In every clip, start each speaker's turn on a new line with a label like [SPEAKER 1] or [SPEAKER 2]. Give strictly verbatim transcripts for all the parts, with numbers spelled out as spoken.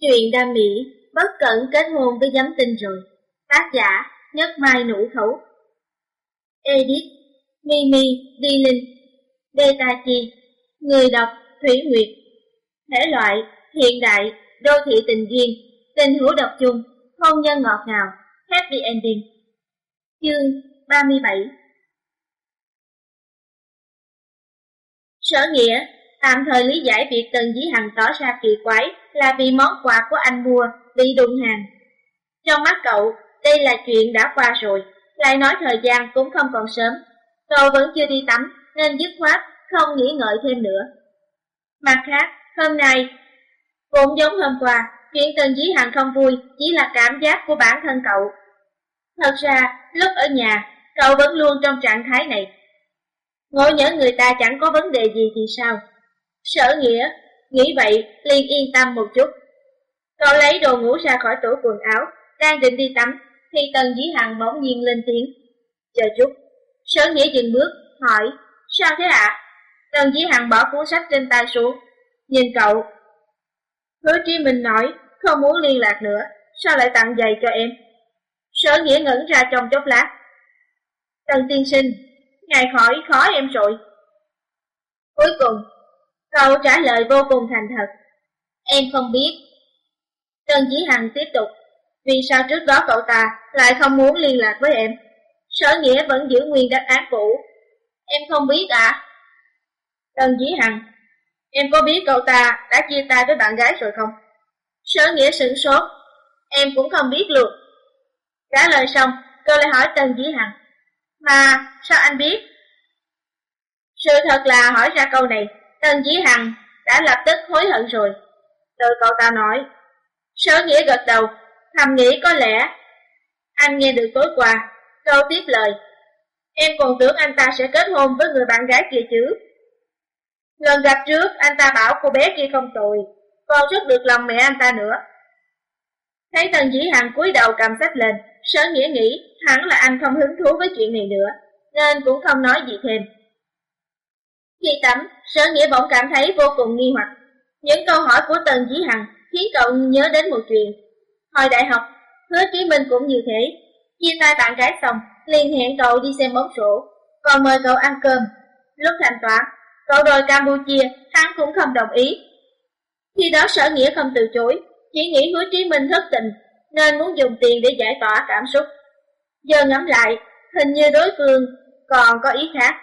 [SPEAKER 1] Chuyện đam mỹ, bất cẩn kết hôn với giám tinh rồi. Tác giả Nhất Mai Nũ Thấu. Edit Mimi Đi Linh. Betachi. Người đọc Thủy Nguyệt. Thể loại hiện đại, đô thị tình duyên, tình hữu độc chung, hôn nhân ngọt ngào, happy ending. Chương ba mươi bảy. Sở Nghĩa tạm thời lý giải việc Tần Dĩ Hằng tỏ ra kỳ quái là vì món quà của anh mua bị đụng hàng. Trong mắt cậu, đây là chuyện đã qua rồi, lại nói thời gian cũng không còn sớm. Cậu vẫn chưa đi tắm nên dứt khoát không nghĩ ngợi thêm nữa. Mặt khác, hôm nay cũng giống hôm qua, chuyện Tần Dĩ Hằng không vui chỉ là cảm giác của bản thân cậu. Thật ra, lúc ở nhà, cậu vẫn luôn trong trạng thái này. Ngộ nhỡ người ta chẳng có vấn đề gì thì sao? Sở Nghĩa nghĩ vậy liền yên tâm một chút. Cậu lấy đồ ngủ ra khỏi tủ quần áo, đang định đi tắm thì Tần Dĩ Hằng bỗng nhiên lên tiếng. Chờ chút. Sở Nghĩa dừng bước, hỏi, sao thế ạ? À? Tần Dĩ Hằng bỏ cuốn sách trên tay xuống, nhìn cậu. Hứa Chí Minh nói, không muốn liên lạc nữa, sao lại tặng giày cho em? Sở Nghĩa ngẩn ra trong chốc lát. Tần tiên sinh, ngài khỏi khó em rồi. Cuối cùng, cậu trả lời vô cùng thành thật. Em không biết. Tần Dĩ Hằng tiếp tục. Vì sao trước đó cậu ta lại không muốn liên lạc với em? Sở Nghĩa vẫn giữ nguyên đáp án cũ. Em không biết ạ. À? Tần Dĩ Hằng, em có biết cậu ta đã chia tay với bạn gái rồi không? Sở Nghĩa sửng sốt. Em cũng không biết luôn. Trả lời xong, cậu lại hỏi Tần Dĩ Hằng. Mà sao anh biết? Sự thật là hỏi ra câu này, Tần Dĩ Hằng đã lập tức hối hận rồi. Từ cậu ta nói. Sở Nghĩa gật đầu, thầm nghĩ có lẽ anh nghe được tối qua. Câu tiếp lời. Em còn tưởng anh ta sẽ kết hôn với người bạn gái kia chứ. Lần gặp trước anh ta bảo cô bé kia không tồi, còn rất được lòng mẹ anh ta nữa. Thấy Tần Dĩ Hằng cúi đầu cầm sách lên, Sở Nghĩa nghĩ hẳn là anh không hứng thú với chuyện này nữa, nên cũng không nói gì thêm. Khi tắm, Sở Nghĩa bỗng cảm thấy vô cùng nghi hoặc. Những câu hỏi của Tần Dĩ Hằng khiến cậu nhớ đến một chuyện. Hồi đại học, Hứa Chí Minh cũng như thế. Chia tay bạn gái xong, liền hẹn cậu đi xem bóng rổ, còn mời cậu ăn cơm. Lúc thanh toán, cậu đòi Campuchia, hắn cũng không đồng ý. Khi đó Sở Nghĩa không từ chối, chỉ nghĩ Hứa Chí Minh thất tình, nên muốn dùng tiền để giải tỏa cảm xúc. Giờ ngẫm lại, hình như đối phương còn có ý khác.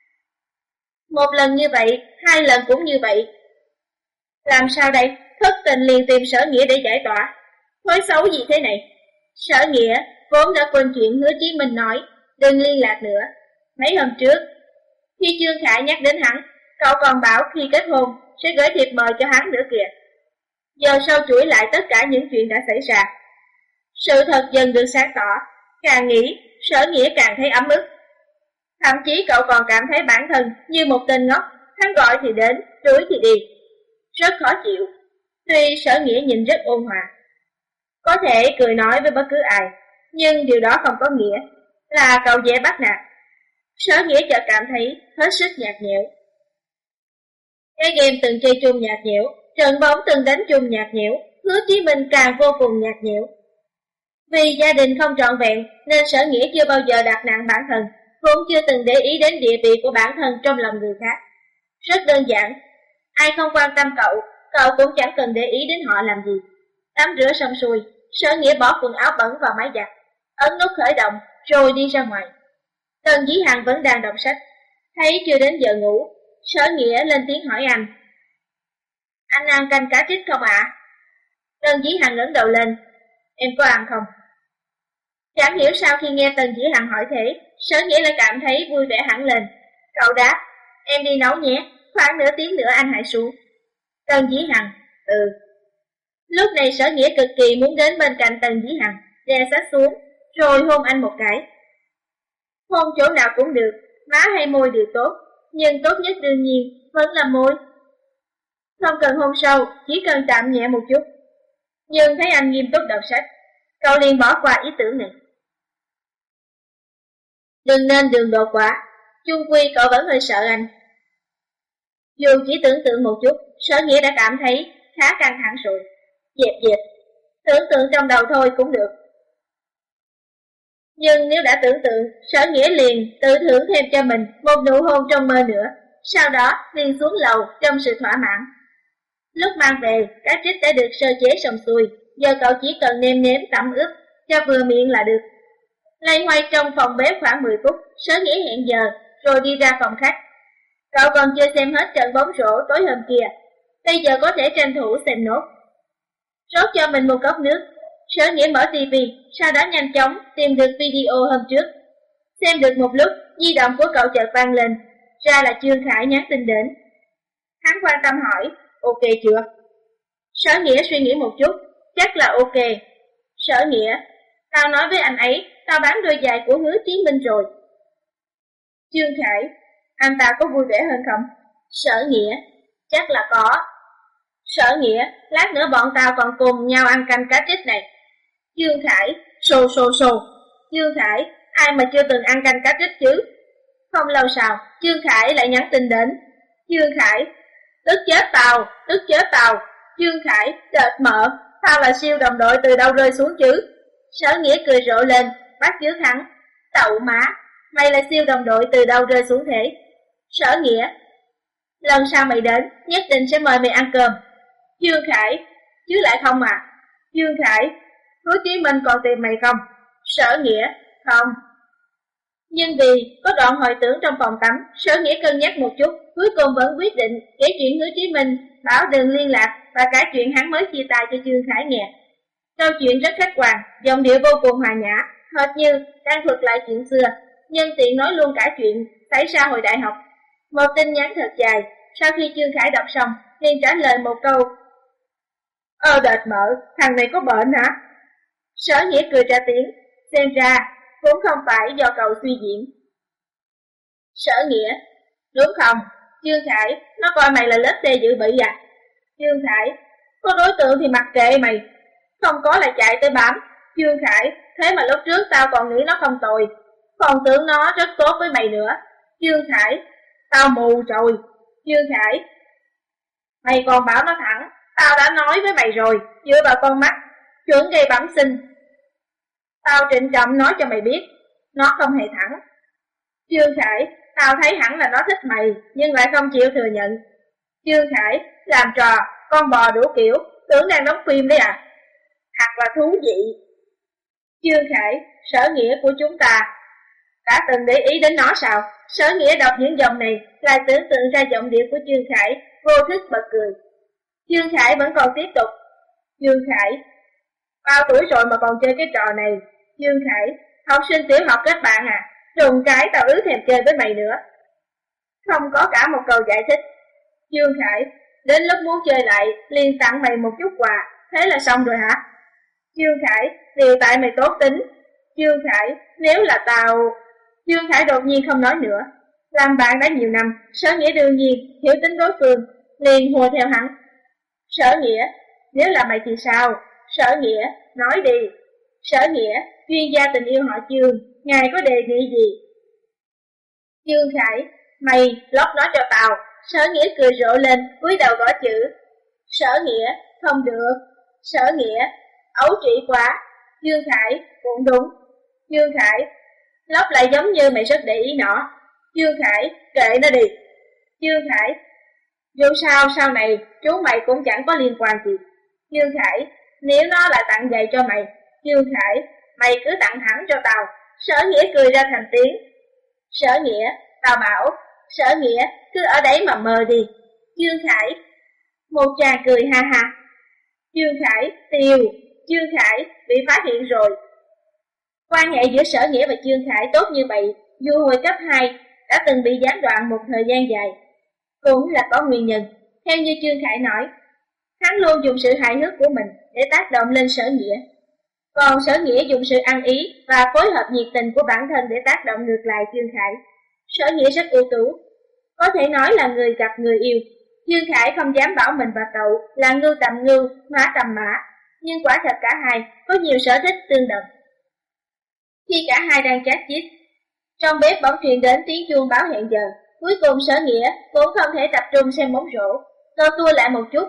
[SPEAKER 1] Một lần như vậy, hai lần cũng như vậy. Làm sao đây? Thất tình liền tìm Sở Nghĩa để giải tỏa. Thói xấu gì thế này? Sở Nghĩa vốn đã quên chuyện Hứa Chí Minh nói đừng liên lạc nữa. Mấy hôm trước, khi Trương Khải nhắc đến hắn, cậu còn bảo khi kết hôn sẽ gửi thiệp mời cho hắn nữa kìa. Giờ sau chuỗi lại tất cả những chuyện đã xảy ra. Sự thật dần được sáng tỏ. Càng nghĩ, Sở Nghĩa càng thấy ấm ức. Thậm chí cậu còn cảm thấy bản thân như một tên ngốc, hắn gọi thì đến, đuổi thì đi. Rất khó chịu. Tuy Sở Nghĩa nhìn rất ôn hòa, có thể cười nói với bất cứ ai, nhưng điều đó không có nghĩa là cậu dễ bắt nạt. Sở Nghĩa chợt cảm thấy hết sức nhạt nhẽo. Cái game từng chơi chung nhạt nhẽo, trận bóng từng đánh chung nhạt nhẽo, Hứa Chí Minh càng vô cùng nhạt nhẽo. Vì gia đình không trọn vẹn nên Sở Nghĩa chưa bao giờ đặt nặng bản thân, cũng chưa từng để ý đến địa vị của bản thân trong lòng người khác. Rất đơn giản, ai không quan tâm cậu, cậu cũng chẳng cần để ý đến họ làm gì. Tắm rửa xong xuôi, Sở Nghĩa bỏ quần áo bẩn vào máy giặt, ấn nút khởi động rồi đi ra ngoài. Tần Dĩ Hằng vẫn đang đọc sách, thấy chưa đến giờ ngủ, Sở Nghĩa lên tiếng hỏi anh. Anh ăn canh cá trích không ạ? À? Tần Dĩ Hằng ngẩng đầu lên. Em có ăn không? Chẳng hiểu sao khi nghe Tần Dĩ Hằng hỏi thế, Sở Nghĩa lại cảm thấy vui vẻ hẳn lên. Cậu đáp, em đi nấu nhé, khoảng nửa tiếng nữa anh hãy xuống. Tần Dĩ Hằng, ừ. Lúc này Sở Nghĩa cực kỳ muốn đến bên cạnh Tần Dĩ Hằng, đè sách xuống, rồi hôn anh một cái. Hôn chỗ nào cũng được, má hay môi đều tốt, nhưng tốt nhất đương nhiên vẫn là môi. Không cần hôn sâu, chỉ cần chạm nhẹ một chút. Nhưng thấy anh nghiêm túc đọc sách, cậu liền bỏ qua ý tưởng này. Đừng nên đường đột quá, chung quy cậu vẫn hơi sợ anh. Dù chỉ tưởng tượng một chút, Sở Nghĩa đã cảm thấy khá căng thẳng rồi. Dẹp dẹp, tưởng tượng trong đầu thôi cũng được. Nhưng nếu đã tưởng tượng, Sở Nghĩa liền tự thưởng thêm cho mình một nụ hôn trong mơ nữa, sau đó liền xuống lầu trong sự thỏa mãn. Lúc mang về, cá trích đã được sơ chế xong xuôi, giờ cậu chỉ cần nêm nếm tẩm ướp cho vừa miệng là được. Loay hoay trong phòng bếp khoảng mười phút, Sở Nghĩa hẹn giờ rồi đi ra phòng khách. Cậu còn chưa xem hết trận bóng rổ tối hôm kia, bây giờ có thể tranh thủ xem nốt. Rót cho mình một cốc nước, Sở Nghĩa mở tivi, sau đó nhanh chóng tìm được video hôm trước. Xem được một lúc, di động của cậu chợt vang lên, ra là Trương Khải nhắn tin đến. Hắn quan tâm hỏi, ok chưa? Sở Nghĩa suy nghĩ một chút, chắc là ok. Sở Nghĩa, tao nói với anh ấy, tao bán đôi giày của Hứa Chí Minh rồi. Trương Khải, anh ta có vui vẻ hơn không? Sở Nghĩa, chắc là có. Sở Nghĩa, lát nữa bọn tao còn cùng nhau ăn canh cá trích này. Trương Khải, xô xô xô. Trương Khải, ai mà chưa từng ăn canh cá trích chứ? Không lâu sau, Trương Khải lại nhắn tin đến. Trương Khải, tức chết tao, tức chết tao. Trương Khải, đệt mợ, tao là siêu đồng đội từ đâu rơi xuống chứ? Sở Nghĩa cười rộ lên, bắt chước hắn. Tậu má, mày là siêu đồng đội từ đâu rơi xuống thế? Sở Nghĩa, lần sau mày đến, nhất định sẽ mời mày ăn cơm. Trương Khải, chứ lại không à? Trương Khải, Hứa Chí Minh còn tìm mày không? Sở Nghĩa, không. Nhưng vì có đoạn hồi tưởng trong phòng tắm, Sở Nghĩa cân nhắc một chút, cuối cùng vẫn quyết định kể chuyện Hứa Chí Minh, bảo đừng liên lạc và cả chuyện hắn mới chia tay cho Trương Khải nghe. Câu chuyện rất khách quan, giọng điệu vô cùng hòa nhã, hệt như đang thuật lại chuyện xưa, nhân tiện nói luôn cả chuyện xảy ra hồi đại học. Một tin nhắn thật dài, sau khi Trương Khải đọc xong, liền trả lời một câu. Ơ đệt mợ, thằng này có bệnh hả? Sở Nghĩa cười ra tiếng, xem ra cũng không phải do cậu suy diễn. Sở Nghĩa, đúng không? Trương Khải, nó coi mày là lớp đê dự bị à? Trương Khải, có đối tượng thì mặc kệ mày, không có là chạy tới bám. Trương Khải, thế mà lúc trước tao còn nghĩ nó không tồi, còn tưởng nó rất tốt với mày nữa. Trương Khải, tao mù rồi. Trương Khải, mày còn bảo nó thẳng, tao đã nói với mày rồi, dựa vào con mắt, chuẩn gây bẩm sinh. Tao trịnh trọng nói cho mày biết, nó không hề thẳng. Trương Khải, tao thấy hẳn là nó thích mày, nhưng lại không chịu thừa nhận. Trương Khải, làm trò, con bò đủ kiểu, tưởng đang đóng phim đấy à? Thật là thú vị. Trương Khải, Sở Nghĩa của chúng ta, đã từng để ý đến nó sao? Sở Nghĩa đọc những dòng này, lại tưởng tượng ra giọng điệu của Trương Khải, vô thức bật cười. Trương Khải vẫn còn tiếp tục. Trương Khải, bao tuổi rồi mà còn chơi cái trò này. Trương Khải, học sinh tiểu học kết bạn à? Đùng cái tao ứ thèm chơi với mày nữa. Không có cả một câu giải thích. Trương Khải, đến lúc muốn chơi lại, liền tặng mày một chút quà, thế là xong rồi hả? Trương Khải, điều tại mày tốt tính. Trương Khải, nếu là tao... Trương Khải đột nhiên không nói nữa. Làm bạn đã nhiều năm, Sở Nghĩa đương nhiên hiểu tính đối phương, liền hùa theo hắn. Sở Nghĩa, nếu là mày thì sao? Sở Nghĩa, nói đi. Sở Nghĩa, chuyên gia tình yêu họ Trương, ngài có đề nghị gì? Trương Khải, mày lót nó cho tao. Sở Nghĩa cười rộ lên, cúi đầu gõ chữ. Sở Nghĩa, không được. Sở Nghĩa, ấu trĩ quá. Trương Khải, cũng đúng. Trương Khải, lót lại giống như mày rất để ý nó. Trương Khải, kệ nó đi. Trương Khải, dù sao sau này chú mày cũng chẳng có liên quan gì. Trương Khải, nếu nó lại tặng giày cho mày. Trương Khải, mày cứ tặng hẳn cho tao. Sở Nghĩa cười ra thành tiếng. Sở Nghĩa, tao bảo. Sở Nghĩa, cứ ở đấy mà mơ đi. Trương Khải, một tràng cười ha ha. Trương Khải, tiêu. Trương Khải, bị phát hiện rồi. Quan hệ giữa Sở Nghĩa và Trương Khải tốt như vậy, dù hồi cấp hai đã từng bị gián đoạn một thời gian dài, cũng là có nguyên nhân. Theo như Trương Khải nói, hắn luôn dùng sự hài hước của mình để tác động lên Sở Nghĩa, còn Sở Nghĩa dùng sự ăn ý và phối hợp nhiệt tình của bản thân để tác động ngược lại Trương Khải. Sở Nghĩa rất ưu tú, có thể nói là người gặp người yêu. Trương Khải không dám bảo mình và cậu là ngưu tầm ngưu, mã tầm mã, nhưng quả thật cả hai có nhiều sở thích tương đồng. Khi cả hai đang chat chít, trong bếp bỗng truyền đến tiếng chuông báo hẹn giờ. Cuối cùng Sở Nghĩa cũng không thể tập trung xem bóng rổ, cậu tua lại một chút,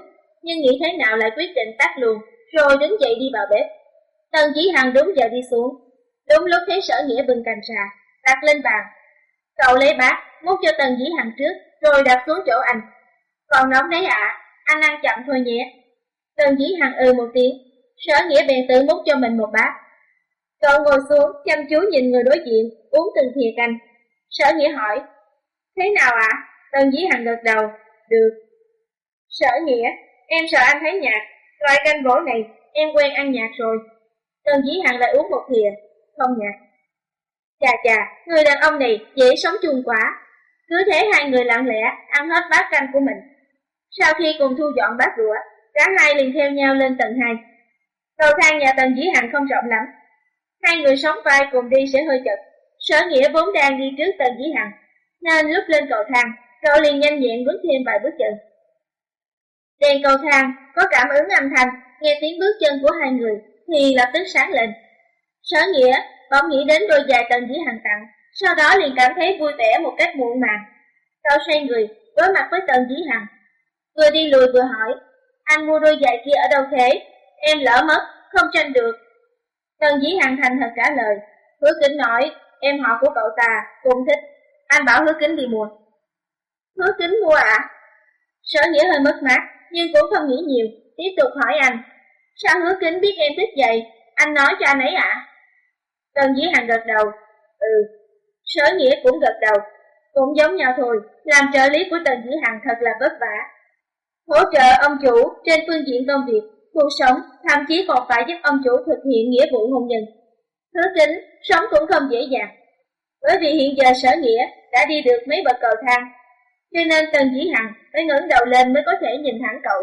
[SPEAKER 1] nhưng nghĩ thế nào lại quyết định tắt luôn, rồi đứng dậy đi vào bếp. Tần Dĩ Hằng đúng giờ đi xuống, đúng lúc thấy Sở Nghĩa bưng canh trà đặt lên bàn. Cậu lấy bát múc cho Tần Dĩ Hằng trước, rồi đặt xuống chỗ anh. Còn nóng đấy ạ, à, anh ăn chậm thôi nhé. Tần Dĩ Hằng ừ một tiếng, Sở Nghĩa bèn tự múc cho mình một bát. Cậu ngồi xuống chăm chú nhìn người đối diện, uống từng thìa canh. Sở Nghĩa hỏi, thế nào ạ? À? Tần Dĩ Hằng gật đầu, được. Sở Nghĩa, em sợ anh thấy nhạt, loại canh gỗ này em quen ăn nhạt rồi. Tần Dĩ Hằng lại uống một thìa, không nhạt. Chà chà, người đàn ông này dễ sống chung quá. Cứ thế hai người lặng lẽ ăn hết bát canh của mình. Sau khi cùng thu dọn bát đũa, cả hai liền theo nhau lên tầng hai. Cầu thang nhà Tần Dĩ Hằng không rộng lắm, hai người sóng vai cùng đi sẽ hơi chật. Sở Nghĩa vốn đang đi trước Tần Dĩ Hằng, nên lúc lên cầu thang, cậu liền nhanh nhẹn bước thêm vài bước chân. Đèn cầu thang có cảm ứng âm thanh, nghe tiếng bước chân của hai người thì lập tức sáng lên. Sở Nghĩa bỗng nghĩ đến đôi giày Tần Dĩ Hằng tặng, sau đó liền cảm thấy vui vẻ một cách muộn màng. Cậu xoay người đối mặt với Tần Dĩ Hằng, vừa đi lùi vừa hỏi, anh mua đôi giày kia ở đâu thế? Em lỡ mất, không tranh được. Tần Dĩ Hằng thành thật trả lời, Hứa Kính nói, em họ của cậu ta cũng thích, anh bảo Hứa Kính đi mua. Hứa Kính mua ạ? À? Sở Nghĩa hơi mất mát, nhưng cũng không nghĩ nhiều, tiếp tục hỏi anh, sao Hứa Kính biết em thích giày, anh nói cho anh ấy ạ? À? Tần Dĩ Hằng gật đầu, ừ. Sở Nghĩa cũng gật đầu, cũng giống nhau thôi, làm trợ lý của Tần Dĩ Hằng thật là vất vả. Hỗ trợ ông chủ trên phương diện công việc, cuộc sống, thậm chí còn phải giúp ông chủ thực hiện nghĩa vụ hôn nhân. Hứa Kính sống cũng không dễ dàng, bởi vì hiện giờ Sở Nghĩa đã đi được mấy bậc cầu thang, cho nên Tần Dĩ Hằng phải ngẩng đầu lên mới có thể nhìn thẳng cậu.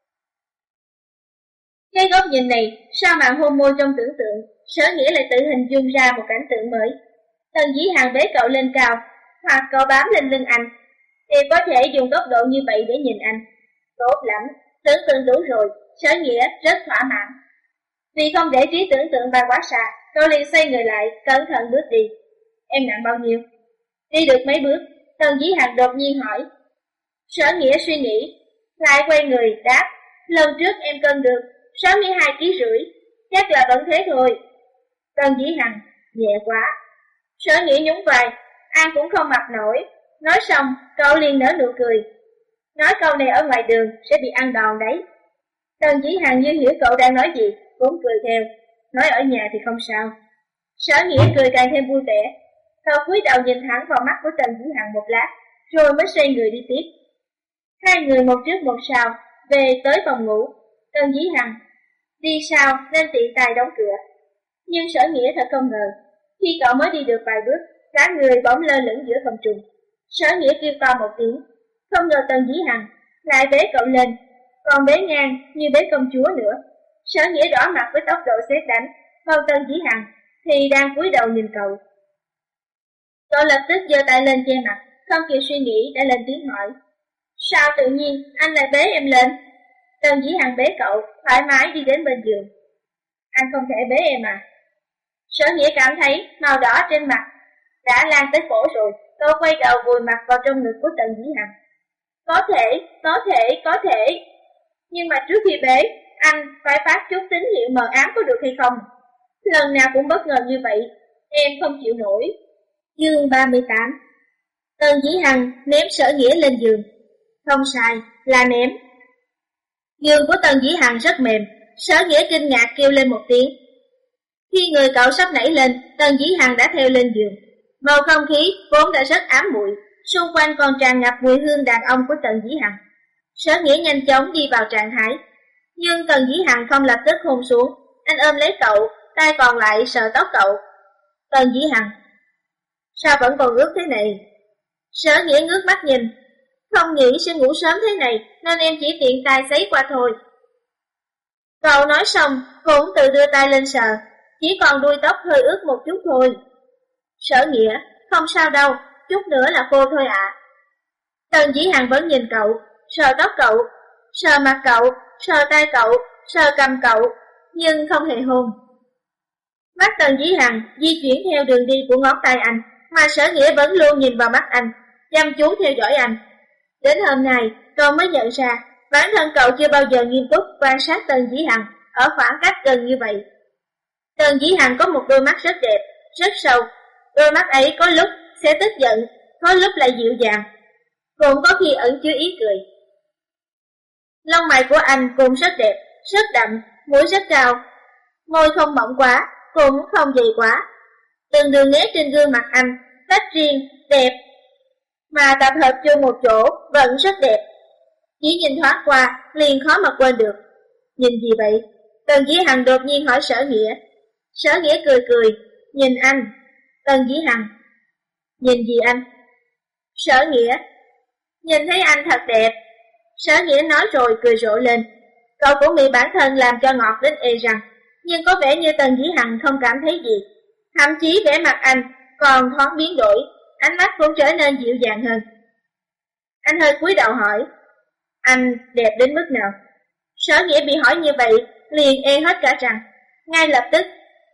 [SPEAKER 1] Cái góc nhìn này, sao màn hôn môi trong tưởng tượng, Sở Nghĩa lại tự hình dung ra một cảnh tượng mới. Tần Dĩ Hằng bế cậu lên cao, hoặc cậu bám lên lưng anh, thì có thể dùng góc độ như vậy để nhìn anh. Tốt lắm, tưởng tượng đủ rồi, Sở Nghĩa rất thỏa mãn. Vì không để trí tưởng tượng bay quá xa, cậu liền xoay người lại, cẩn thận bước đi. Em nặng bao nhiêu? Đi được mấy bước, Tần Dĩ Hằng đột nhiên hỏi. Sở Nghĩa suy nghĩ, lại quay người đáp, lần trước em cân được sáu mươi hai ký rưỡi, chắc là vẫn thế thôi. Tần Dĩ Hằng, nhẹ quá. Sở Nghĩa nhún vai, ăn cũng không mặc nổi. Nói xong, cậu liền nở nụ cười. Nói câu này ở ngoài đường sẽ bị ăn đòn đấy. Tần Dĩ Hằng như hiểu cậu đang nói gì, cũng cười theo. Nói ở nhà thì không sao. Sở Nghĩa cười càng thêm vui vẻ. Cậu cúi đầu nhìn thẳng vào mắt của Tần Dĩ Hằng một lát, rồi mới xoay người đi tiếp. Hai người một trước một sau về tới phòng ngủ. Tần Dĩ Hằng đi sau nên tiện tay đóng cửa. Nhưng Sở Nghĩa thật không ngờ, khi cậu mới đi được vài bước, cả người bỗng lơ lửng giữa không trung. Sở Nghĩa kêu to một tiếng, không ngờ Tần Dĩ Hằng lại bế cậu lên, còn bế ngang như bế công chúa nữa. Sở Nghĩa đỏ mặt với tốc độ sét đánh, còn Tần Dĩ Hằng thì đang cúi đầu nhìn cậu. Cậu lập tức giơ tay lên che mặt, không kịp suy nghĩ đã lên tiếng hỏi. Sao tự nhiên anh lại bế em lên? Tần Dĩ Hằng bế cậu, thoải mái đi đến bên giường. Anh không thể bế em à? Sở Nghĩa cảm thấy màu đỏ trên mặt đã lan tới cổ rồi, cậu quay đầu vùi mặt vào trong ngực của Tần Dĩ Hằng. Có thể, có thể, có thể. Nhưng mà trước khi bế, anh phải phát chút tín hiệu mờ ám có được hay không? Lần nào cũng bất ngờ như vậy, em không chịu nổi. Chương ba mươi tám. Tần Dĩ Hằng ném Sở Nghĩa lên giường. Không sai, là ném. Giường của Tần Dĩ Hằng rất mềm, Sở Nghĩa kinh ngạc kêu lên một tiếng. Khi người cậu sắp nảy lên, Tần Dĩ Hằng đã theo lên giường. Bầu không khí vốn đã rất ám muội, xung quanh còn tràn ngập mùi hương đàn ông của Tần Dĩ Hằng. Sở Nghĩa nhanh chóng đi vào trạng thái, nhưng Tần Dĩ Hằng không lập tức hôn xuống. Anh ôm lấy cậu, tay còn lại sờ tóc cậu. Tần Dĩ Hằng, sao vẫn còn ướt thế này? Sở Nghĩa ngước mắt nhìn, không nghĩ sẽ ngủ sớm thế này, nên em chỉ tiện tay sấy qua thôi. Cậu nói xong, cũng tự đưa tay lên sờ, chỉ còn đuôi tóc hơi ướt một chút thôi. Sở Nghĩa, không sao đâu, chút nữa là khô thôi ạ. À. Tần Dĩ Hằng vẫn nhìn cậu, sờ tóc cậu, sờ mặt cậu, sờ tay cậu, sờ cằm cậu, nhưng không hề hôn. Mắt Tần Dĩ Hằng di chuyển theo đường đi của ngón tay anh, mà Sở Nghĩa vẫn luôn nhìn vào mắt anh, chăm chú theo dõi anh. Đến hôm nay, cậu mới nhận ra, Bản thân cậu chưa bao giờ nghiêm túc quan sát Tần Dĩ Hằng ở khoảng cách gần như vậy. Tần Dĩ Hằng có một đôi mắt rất đẹp, rất sâu. Đôi mắt ấy có lúc sẽ tức giận, có lúc lại dịu dàng, cũng có khi ẩn chứa ý cười. Lông mày của anh cũng rất đẹp, rất đậm, mũi rất cao, môi không mỏng quá, cũng không dày quá. Từng đường nét trên gương mặt anh tách riêng, đẹp, mà tập hợp chung một chỗ vẫn rất đẹp. Chỉ nhìn thoáng qua liền khó mà quên được. Nhìn gì vậy? Tần Dĩ Hằng đột nhiên hỏi Sở Nghĩa. Sở Nghĩa cười cười, nhìn anh. Tần Dĩ Hằng, nhìn gì anh? Sở Nghĩa, nhìn thấy anh thật đẹp. Sở Nghĩa nói rồi cười rộ lên. Cậu cũng bị bản thân làm cho ngọt đến ê răng, nhưng có vẻ như Tần Dĩ Hằng không cảm thấy gì. Thậm chí vẻ mặt anh còn thoáng biến đổi, ánh mắt cũng trở nên dịu dàng hơn. Anh hơi cúi đầu hỏi, anh đẹp đến mức nào? Sở Nghĩa bị hỏi như vậy liền ê hết cả răng. Ngay lập tức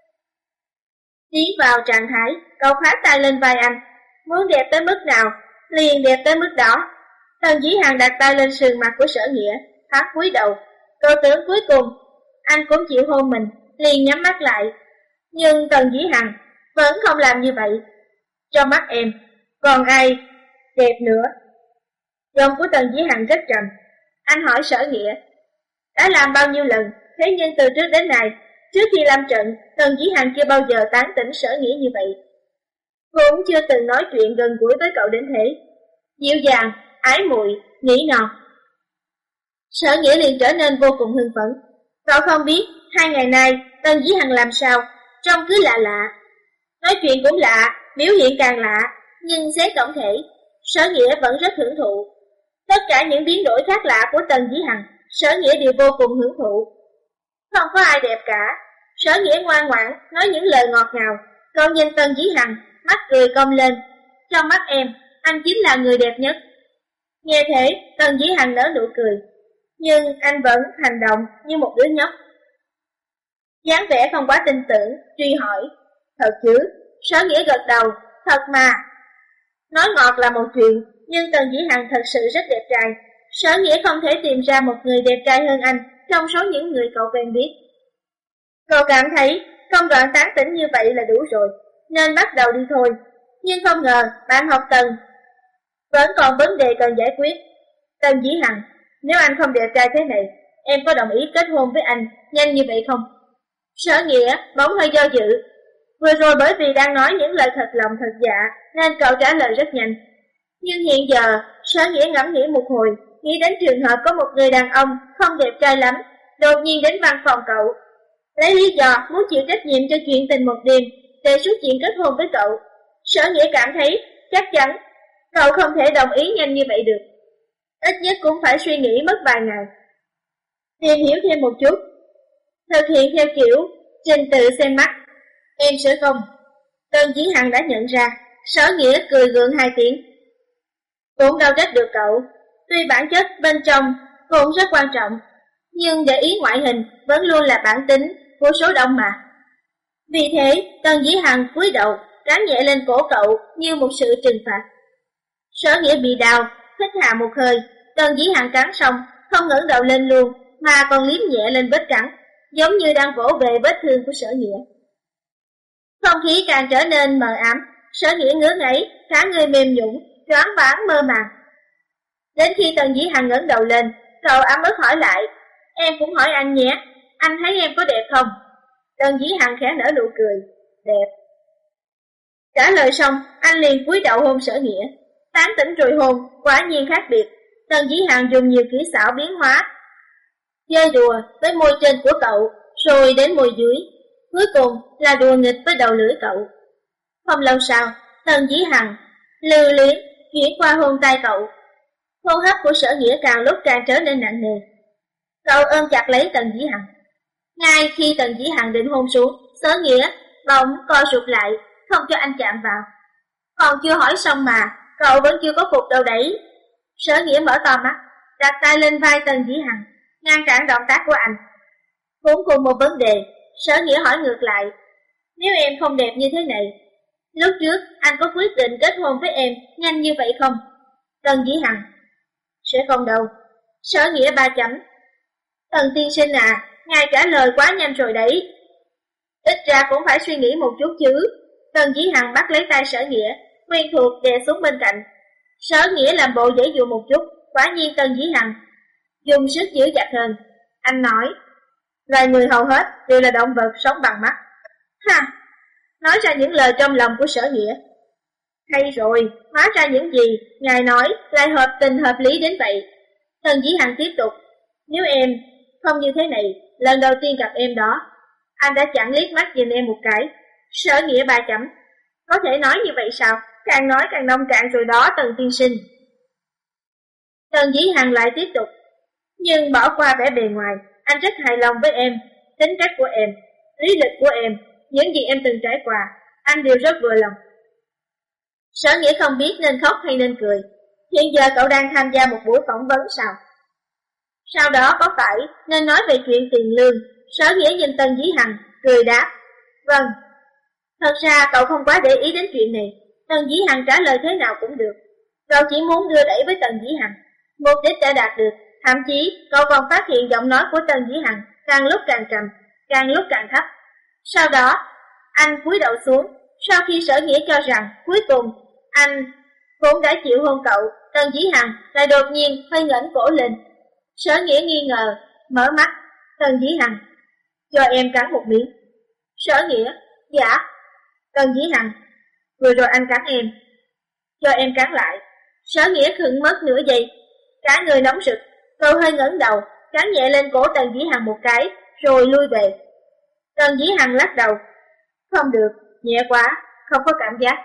[SPEAKER 1] tiến vào trạng thái, cậu khóa tay lên vai anh. Muốn đẹp tới mức nào liền đẹp tới mức đó. Tần Dĩ Hằng đặt tay lên sườn mặt của Sở Nghĩa, hắn cúi đầu. Cậu tưởng cuối cùng anh cũng chịu hôn mình, liền nhắm mắt lại. Nhưng Tần Dĩ Hằng vẫn không làm như vậy. Trong mắt em còn ai đẹp nữa? Giọng của Tần Dĩ Hằng rất trầm. Anh hỏi Sở Nghĩa, đã làm bao nhiêu lần, thế nhưng từ trước đến nay, trước khi lâm trận, Tần Dĩ Hằng chưa bao giờ tán tỉnh Sở Nghĩa như vậy. Cũng chưa từng nói chuyện gần gũi với cậu đến thế. Dịu dàng, ái muội, nghĩ ngọt. Sở Nghĩa liền trở nên vô cùng hưng phấn. Cậu không biết, hai ngày nay, Tần Dĩ Hằng làm sao, trông cứ lạ lạ. Nói chuyện cũng lạ, biểu hiện càng lạ, nhưng xét tổng thể, Sở Nghĩa vẫn rất hưởng thụ. Tất cả những biến đổi khác lạ của Tần Dĩ Hằng, Sở Nghĩa đều vô cùng hưởng thụ. Không có ai đẹp cả. Sở Nghĩa ngoan ngoãn nói những lời ngọt ngào. Cậu nhìn Tần Dĩ Hằng, mắt cười cong lên. Trong mắt em, anh chính là người đẹp nhất. Nghe thế, Tần Dĩ Hằng nở nụ cười, nhưng anh vẫn hành động như một đứa nhóc. dáng vẻ không quá tin tưởng, truy hỏi, thật chứ? Sở Nghĩa gật đầu, thật mà. Nói ngọt là một chuyện, nhưng Tần Dĩ Hằng thật sự rất đẹp trai. Sở Nghĩa không thể tìm ra một người đẹp trai hơn anh trong số những người cậu quen biết. Cậu cảm thấy công đoạn tán tỉnh như vậy là đủ rồi, nên bắt đầu đi thôi. Nhưng không ngờ bạn học Tần vẫn còn vấn đề cần giải quyết. Tần Dĩ Hằng, nếu anh không đẹp trai thế này, em có đồng ý kết hôn với anh nhanh như vậy không? Sở Nghĩa bỗng hơi do dự. Vừa rồi bởi vì đang nói những lời thật lòng thật dạ nên cậu trả lời rất nhanh. Nhưng hiện giờ Sở Nghĩa ngẫm nghĩ một hồi, nghĩ đến trường hợp có một người đàn ông không đẹp trai lắm đột nhiên đến văn phòng cậu, lấy lý do muốn chịu trách nhiệm cho chuyện tình một đêm, đề xuất chuyện kết hôn với cậu. Sở Nghĩa cảm thấy chắc chắn cậu không thể đồng ý nhanh như vậy được, ít nhất cũng phải suy nghĩ mất vài ngày, tìm hiểu thêm một chút, thực hiện theo kiểu trình tự xem mắt. Em sẽ không. Tần Dĩ Hằng đã nhận ra. Sở Nghĩa cười gượng hai tiếng. Cũng đâu trách được cậu. Tuy bản chất bên trong cũng rất quan trọng, nhưng để ý ngoại hình vẫn luôn là bản tính của số đông mà. Vì thế Tần Dĩ Hằng cúi đầu cắn nhẹ lên cổ cậu như một sự trừng phạt. Sở Nghĩa bị đau, hít hà một hơi. Tần Dĩ Hằng cắn xong không ngẩng đầu lên luôn, mà còn liếm nhẹ lên vết cắn, giống như đang vỗ về vết thương của Sở Nghĩa. Không khí càng trở nên mờ ám. Sở Nghĩa ngứa ngáy, cả người mềm nhũn, choáng váng mơ màng. Đến khi Tần Dĩ Hằng ngẩng đầu lên, cậu ấm ức hỏi lại, em cũng hỏi anh nhé, anh thấy em có đẹp không? Tần Dĩ Hằng khẽ nở nụ cười, đẹp. Trả lời xong, anh liền cúi đầu hôn Sở Nghĩa. Tán tỉnh rồi hôn, quả nhiên khác biệt. Tần Dĩ Hằng dùng nhiều kỹ xảo biến hóa, chơi đùa với môi trên của cậu, rồi đến môi dưới, cuối cùng là đùa nghịch với đầu lưỡi cậu. Không lâu sau, Tần Dĩ Hằng lưu luyến chuyển qua hôn tay cậu. Hô hấp của Sở Nghĩa càng lúc càng trở nên nặng nề. Cậu ôm chặt lấy Tần Dĩ Hằng. Ngay khi Tần Dĩ Hằng định hôn xuống, Sở Nghĩa bỗng co rụt lại, không cho anh chạm vào. Còn chưa hỏi xong mà, cậu vẫn chưa có phục đâu đấy. Sở Nghĩa mở to mắt, đặt tay lên vai Tần Dĩ Hằng, ngăn cản động tác của anh. Cũng cùng một vấn đề, Sở Nghĩa hỏi ngược lại, nếu em không đẹp như thế này, lúc trước anh có quyết định kết hôn với em nhanh như vậy không? Tần Dĩ Hằng, sẽ không đâu. Sở Nghĩa ba chấm. Tần tiên sinh à, ngài trả lời quá nhanh rồi đấy. Ít ra cũng phải suy nghĩ một chút chứ. Tần Dĩ Hằng bắt lấy tay Sở Nghĩa, quen thuộc đè xuống bên cạnh. Sở Nghĩa làm bộ dễ dụ một chút, quả nhiên Tần Dĩ Hằng dùng sức giữ chặt hơn. Anh nói, loài người hầu hết đều là động vật sống bằng mắt. Ha, nói ra những lời trong lòng của Sở Nghĩa. Hay rồi, hóa ra những gì ngài nói lại hợp tình hợp lý đến vậy. Tần Dĩ Hằng tiếp tục, nếu em không như thế này, lần đầu tiên gặp em đó, anh đã chẳng liếc mắt nhìn em một cái. Sở Nghĩa ba chấm. Có thể nói như vậy sao? Càng nói càng nông cạn rồi đó Tần tiên sinh. Tần Dĩ Hằng lại tiếp tục, nhưng bỏ qua vẻ bề ngoài, anh rất hài lòng với em, tính cách của em, lý lịch của em, những gì em từng trải qua, anh đều rất vừa lòng. Sở Nghĩa không biết nên khóc hay nên cười. Hiện giờ cậu đang tham gia một buổi phỏng vấn sao? Sau đó có phải nên nói về chuyện tiền lương? Sở Nghĩa nhìn Tần Dĩ Hằng, cười đáp, vâng. Thật ra cậu không quá để ý đến chuyện này. Tần Dĩ Hằng trả lời thế nào cũng được. Cậu chỉ muốn đưa đẩy với Tần Dĩ Hằng. Mục đích đã đạt được. Thậm chí cậu còn phát hiện giọng nói của Tần Dĩ Hằng càng lúc càng trầm, càng lúc càng thấp. Sau đó anh cúi đầu xuống. Sau khi Sở Nghĩa cho rằng cuối cùng anh cũng đã chịu hôn cậu, Tần Dĩ Hằng lại đột nhiên hơi ngẩng cổ lên. Sở Nghĩa nghi ngờ mở mắt. Tần Dĩ Hằng, cho em cắn một miếng. Sở Nghĩa, dạ. Tần Dĩ Hằng, vừa rồi anh cắn em, cho em cắn lại. Sở Nghĩa khựng mất nửa giây, cả người nóng rực. Cậu hơi ngẩng đầu, cắn nhẹ lên cổ Tần Dĩ Hằng một cái, rồi lui về. Tần Dĩ Hằng lắc đầu, không được, nhẹ quá, không có cảm giác.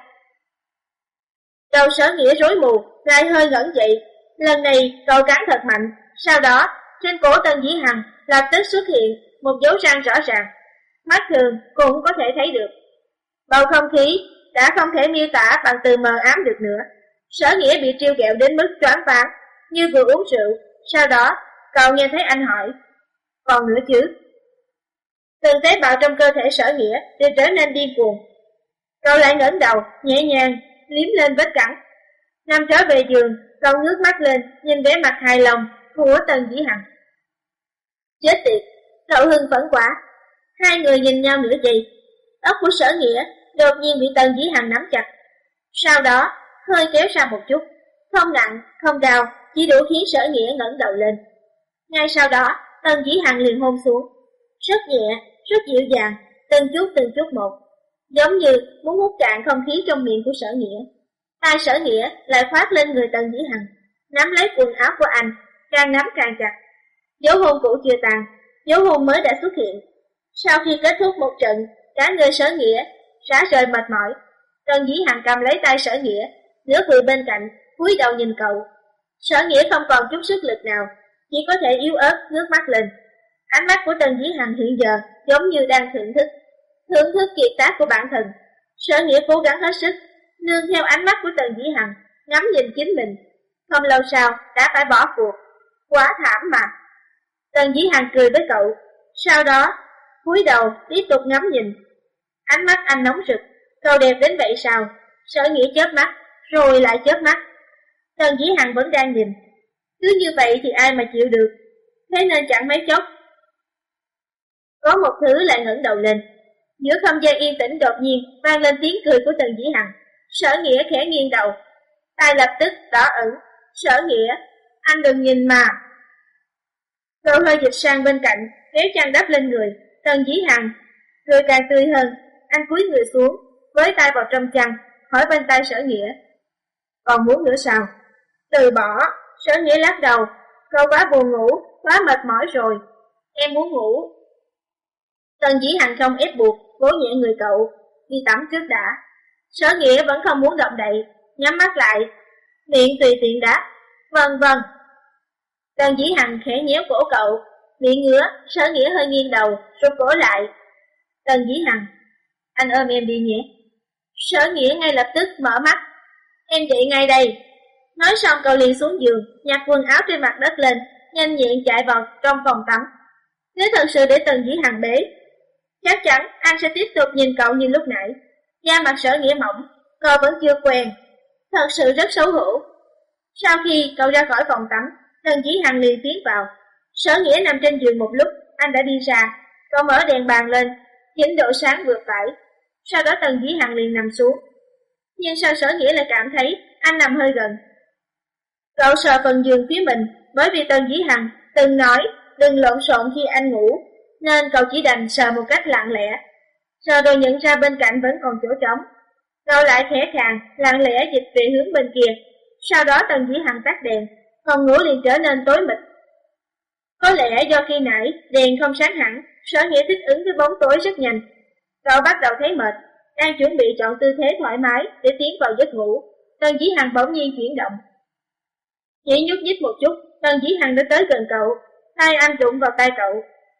[SPEAKER 1] Đầu Sở Nghĩa rối mù, lại hơi ngẩng dậy. Lần này cậu cắn thật mạnh. Sau đó trên cổ Tần Dĩ Hằng lập tức xuất hiện một dấu răng rõ ràng, mắt thường cũng có thể thấy được. Bầu không khí đã không thể miêu tả bằng từ mờ ám được nữa. Sở Nghĩa bị trêu ghẹo đến mức choáng váng, như vừa uống rượu. Sau đó cậu nghe thấy anh hỏi, còn nữa chứ? Từng tế bào trong cơ thể Sở Nghĩa đều trở nên điên cuồng. Cậu lại ngẩng đầu nhẹ nhàng liếm lên vết cắn. Nằm trở về giường, cậu ngước mắt lên nhìn vẻ mặt hài lòng của Tần Dĩ Hằng. Chết tiệt, cậu hưng phấn quá. Hai người nhìn nhau nửa giây. Tóc của Sở Nghĩa đột nhiên bị Tần Dĩ Hằng nắm chặt. Sau đó hơi kéo ra một chút, không nặng, không đau, chỉ đủ khiến Sở Nghĩa ngẩng đầu lên. Ngay sau đó Tần Dĩ Hằng liền hôn xuống, rất nhẹ, rất dịu dàng, từng chút từng chút một, giống như muốn hút cạn không khí trong miệng của Sở Nghĩa. Tay Sở Nghĩa lại khoác lên người Tần Dĩ Hằng, nắm lấy quần áo của anh, càng nắm càng chặt. Dấu hôn cũ chưa tàn, dấu hôn mới đã xuất hiện. Sau khi kết thúc một trận, cả người Sở Nghĩa rã rời mệt mỏi. Tần Dĩ Hằng cầm lấy tay Sở Nghĩa, nửa quỳ bên cạnh, cúi đầu nhìn cậu. Sở Nghĩa không còn chút sức lực nào, chỉ có thể yếu ớt ngước mắt lên. Ánh mắt của Tần Dĩ Hằng hiện giờ giống như đang thưởng thức, thưởng thức kiệt tác của bản thân. Sở Nghĩa cố gắng hết sức, nương theo ánh mắt của Tần Dĩ Hằng, ngắm nhìn chính mình. Không lâu sau đã phải bỏ cuộc. Quá thảm mà. Tần Dĩ Hằng cười với cậu, sau đó cúi đầu tiếp tục ngắm nhìn. Ánh mắt anh nóng rực. Cậu đẹp đến vậy sao? Sở Nghĩa chớp mắt, rồi lại chớp mắt. Tần Dĩ Hằng vẫn đang nhìn. Cứ như vậy thì ai mà chịu được. Thế nên chẳng mấy chốc có một thứ lại ngẩng đầu lên. Giữa không gian yên tĩnh đột nhiên vang lên tiếng cười của Tần Dĩ Hằng. Sở Nghĩa khẽ nghiêng đầu, tay lập tức đỏ ửng. Sở Nghĩa, anh đừng nhìn mà. Cậu hơi dịch sang bên cạnh, kéo chăn đắp lên người. Tần Dĩ Hằng cười càng tươi hơn. Anh cúi người xuống, với tay vào trong chăn, hỏi bên tay Sở Nghĩa, còn muốn nữa sao? Từ bỏ. Sở Nghĩa lắc đầu, cậu quá buồn ngủ, quá mệt mỏi rồi, em muốn ngủ. Tần Dĩ Hằng không ép buộc, vỗ nhẹ người cậu, đi tắm trước đã. Sở Nghĩa vẫn không muốn động đậy, nhắm mắt lại, miệng tùy tiện đáp, vâng vâng. Tần Dĩ Hằng khẽ nhéo cổ cậu, miệng ngứa. Sở Nghĩa hơi nghiêng đầu, rụt cổ lại. Tần Dĩ Hằng, anh ôm em đi nhé. Sở Nghĩa ngay lập tức mở mắt, em dậy ngay đây. Nói xong cậu liền xuống giường, nhặt quần áo trên mặt đất lên, nhanh nhẹn chạy vào trong phòng tắm. Nếu thật sự để Tần Dĩ Hằng bế, chắc chắn anh sẽ tiếp tục nhìn cậu như lúc nãy. Da mặt Sở Nghĩa mỏng, cậu vẫn chưa quen, thật sự rất xấu hổ. Sau khi cậu ra khỏi phòng tắm, Tần Dĩ Hằng liền tiến vào. Sở Nghĩa nằm trên giường một lúc, anh đã đi ra. Cậu mở đèn bàn lên, chỉnh độ sáng vừa phải. Sau đó Tần Dĩ Hằng liền nằm xuống. Nhưng sao Sở Nghĩa lại cảm thấy anh nằm hơi gần? Cậu sờ phần giường phía mình, bởi vì Tần Dĩ Hằng từng nói đừng lộn xộn khi anh ngủ, nên cậu chỉ đành sờ một cách lặng lẽ. Sờ rồi nhận ra bên cạnh vẫn còn chỗ trống. Cậu lại khẽ khàng, lặng lẽ dịch về hướng bên kia. Sau đó Tần Dĩ Hằng tắt đèn, phòng ngủ liền trở nên tối mịt. Có lẽ do khi nãy đèn không sáng hẳn, Sở Nghĩa thích ứng với bóng tối rất nhanh. Cậu bắt đầu thấy mệt, đang chuẩn bị chọn tư thế thoải mái để tiến vào giấc ngủ. Tần Dĩ Hằng bỗng nhiên chuyển động. Chỉ nhúc nhích một chút, Tần Dĩ Hằng đã tới gần cậu, tay anh đụng vào tay cậu.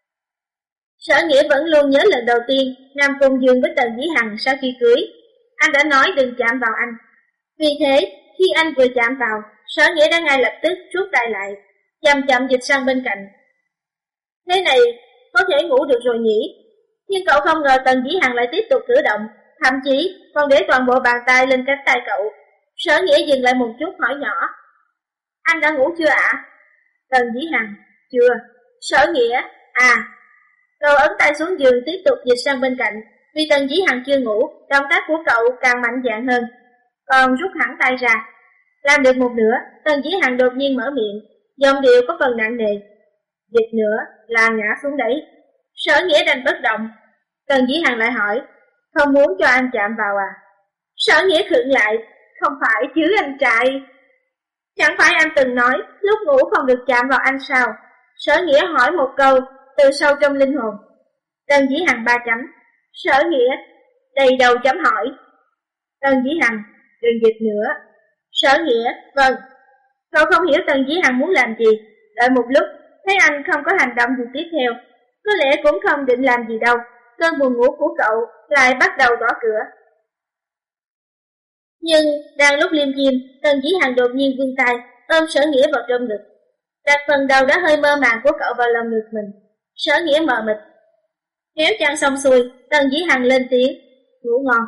[SPEAKER 1] Sở Nghĩa vẫn luôn nhớ lần đầu tiên nằm cùng giường với Tần Dĩ Hằng sau khi cưới. Anh đã nói đừng chạm vào anh. Vì thế, khi anh vừa chạm vào, Sở Nghĩa đã ngay lập tức rút tay lại, chậm chậm dịch sang bên cạnh. Thế này, có thể ngủ được rồi nhỉ? Nhưng cậu không ngờ Tần Dĩ Hằng lại tiếp tục cử động, thậm chí còn để toàn bộ bàn tay lên cánh tay cậu. Sở Nghĩa dừng lại một chút hỏi nhỏ. Anh đã ngủ chưa ạ? À? Tần Dĩ Hằng, chưa. Sở Nghĩa, à. Cậu ấn tay xuống giường tiếp tục dịch sang bên cạnh. Vì Tần Dĩ Hằng chưa ngủ, động tác của cậu càng mạnh dạn hơn. Còn rút hẳn tay ra. Làm được một nửa, Tần Dĩ Hằng đột nhiên mở miệng, giọng điệu có phần nặng nề. Dịch nữa là ngã xuống đấy. Sở Nghĩa đành bất động. Tần Dĩ Hằng lại hỏi, không muốn cho anh chạm vào à? Sở Nghĩa khựng lại, không phải chứ anh trai. Chẳng phải anh từng nói lúc ngủ không được chạm vào anh sao? Sở Nghĩa hỏi một câu từ sâu trong linh hồn. Tần Dĩ Hằng ba chấm. Sở Nghĩa đầy đầu chấm hỏi. Tần Dĩ Hằng, đừng dịch nữa. Sở Nghĩa, vâng. Cậu không hiểu Tần Dĩ Hằng muốn làm gì. Đợi một lúc, thấy anh không có hành động gì tiếp theo, có lẽ cũng không định làm gì đâu. Cơn buồn ngủ của cậu lại bắt đầu gõ cửa. Nhưng đang lúc liêm diêm, Tần Dĩ Hằng đột nhiên vươn tay ôm Sở Nghĩa vào trong ngực, đặt phần đầu đã hơi mơ màng của cậu vào lòng ngực mình. Sở Nghĩa mờ mịt. Kéo chăn xong xuôi, Tần Dĩ Hằng lên tiếng, ngủ ngon.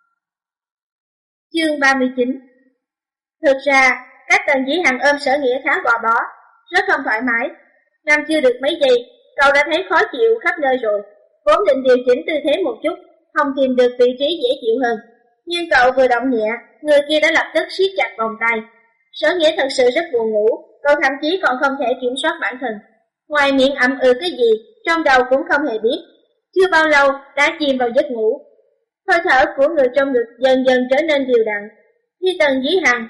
[SPEAKER 1] Chương ba mươi chín. Thực ra, cách Tần Dĩ Hằng ôm Sở Nghĩa khá gò bó, rất không thoải mái. Nằm chưa được mấy giây, cậu đã thấy khó chịu khắp nơi rồi. Vốn định điều chỉnh tư thế một chút, không tìm được vị trí dễ chịu hơn. Nhưng cậu vừa động nhẹ, người kia đã lập tức siết chặt vòng tay. Sở Nghĩa thật sự rất buồn ngủ, cậu thậm chí còn không thể kiểm soát bản thân. Ngoài miệng ậm ừ cái gì, trong đầu cũng không hề biết. Chưa bao lâu đã chìm vào giấc ngủ. Hơi thở của người trong ngực dần dần trở nên đều đặn. Khi Tần Dĩ Hằng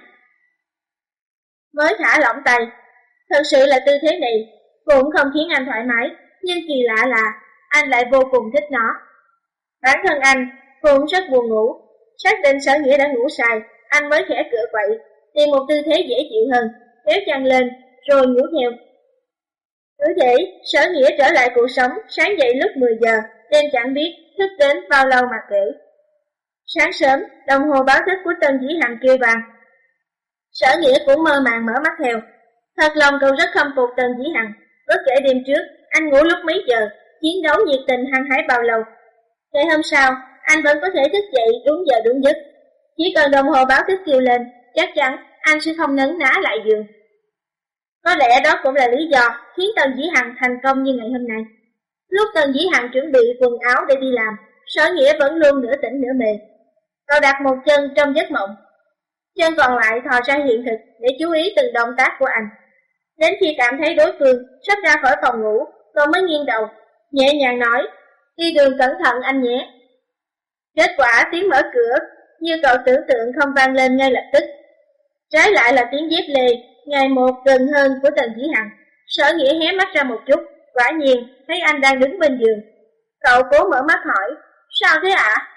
[SPEAKER 1] mới thả lỏng tay. Thật sự là tư thế này cũng không khiến anh thoải mái, nhưng kỳ lạ là anh lại vô cùng thích nó. Bản thân anh cũng rất buồn ngủ. Xác định Sở Nghĩa đã ngủ sai, anh mới khẽ cựa quậy, tìm một tư thế dễ chịu hơn, kéo chăn lên, rồi ngủ theo. Cứ thế, Sở Nghĩa trở lại cuộc sống, sáng dậy lúc mười giờ, đêm chẳng biết thức đến bao lâu mà kể. Sáng sớm, đồng hồ báo thức của Tần Dĩ Hằng kêu vang. Sở Nghĩa cũng mơ màng mở mắt theo. Thật lòng cậu rất khâm phục Tần Dĩ Hằng. Bất kể đêm trước, anh ngủ lúc mấy giờ, chiến đấu nhiệt tình hăng hái bao lâu. Ngày hôm sau, anh vẫn có thể thức dậy đúng giờ đúng giấc. Chỉ cần đồng hồ báo thức kêu lên, chắc chắn anh sẽ không nấn ná lại giường. Có lẽ đó cũng là lý do khiến Tần Dĩ Hằng thành công như ngày hôm nay. Lúc Tần Dĩ Hằng chuẩn bị quần áo để đi làm, Sở Nghĩa vẫn luôn nửa tỉnh nửa mê. Cậu đặt một chân trong giấc mộng, chân còn lại thò ra hiện thực để chú ý từng động tác của anh. Đến khi cảm thấy đối phương sắp ra khỏi phòng ngủ, cậu mới nghiêng đầu, nhẹ nhàng nói, đi đường cẩn thận anh nhé. Kết quả tiếng mở cửa như cậu tưởng tượng không vang lên ngay lập tức. Trái lại là tiếng dép lê ngày một gần hơn của Tần Dĩ Hằng. Sở Nghĩa hé mắt ra một chút, quả nhiên thấy anh đang đứng bên giường. Cậu cố mở mắt hỏi, sao thế ạ? À?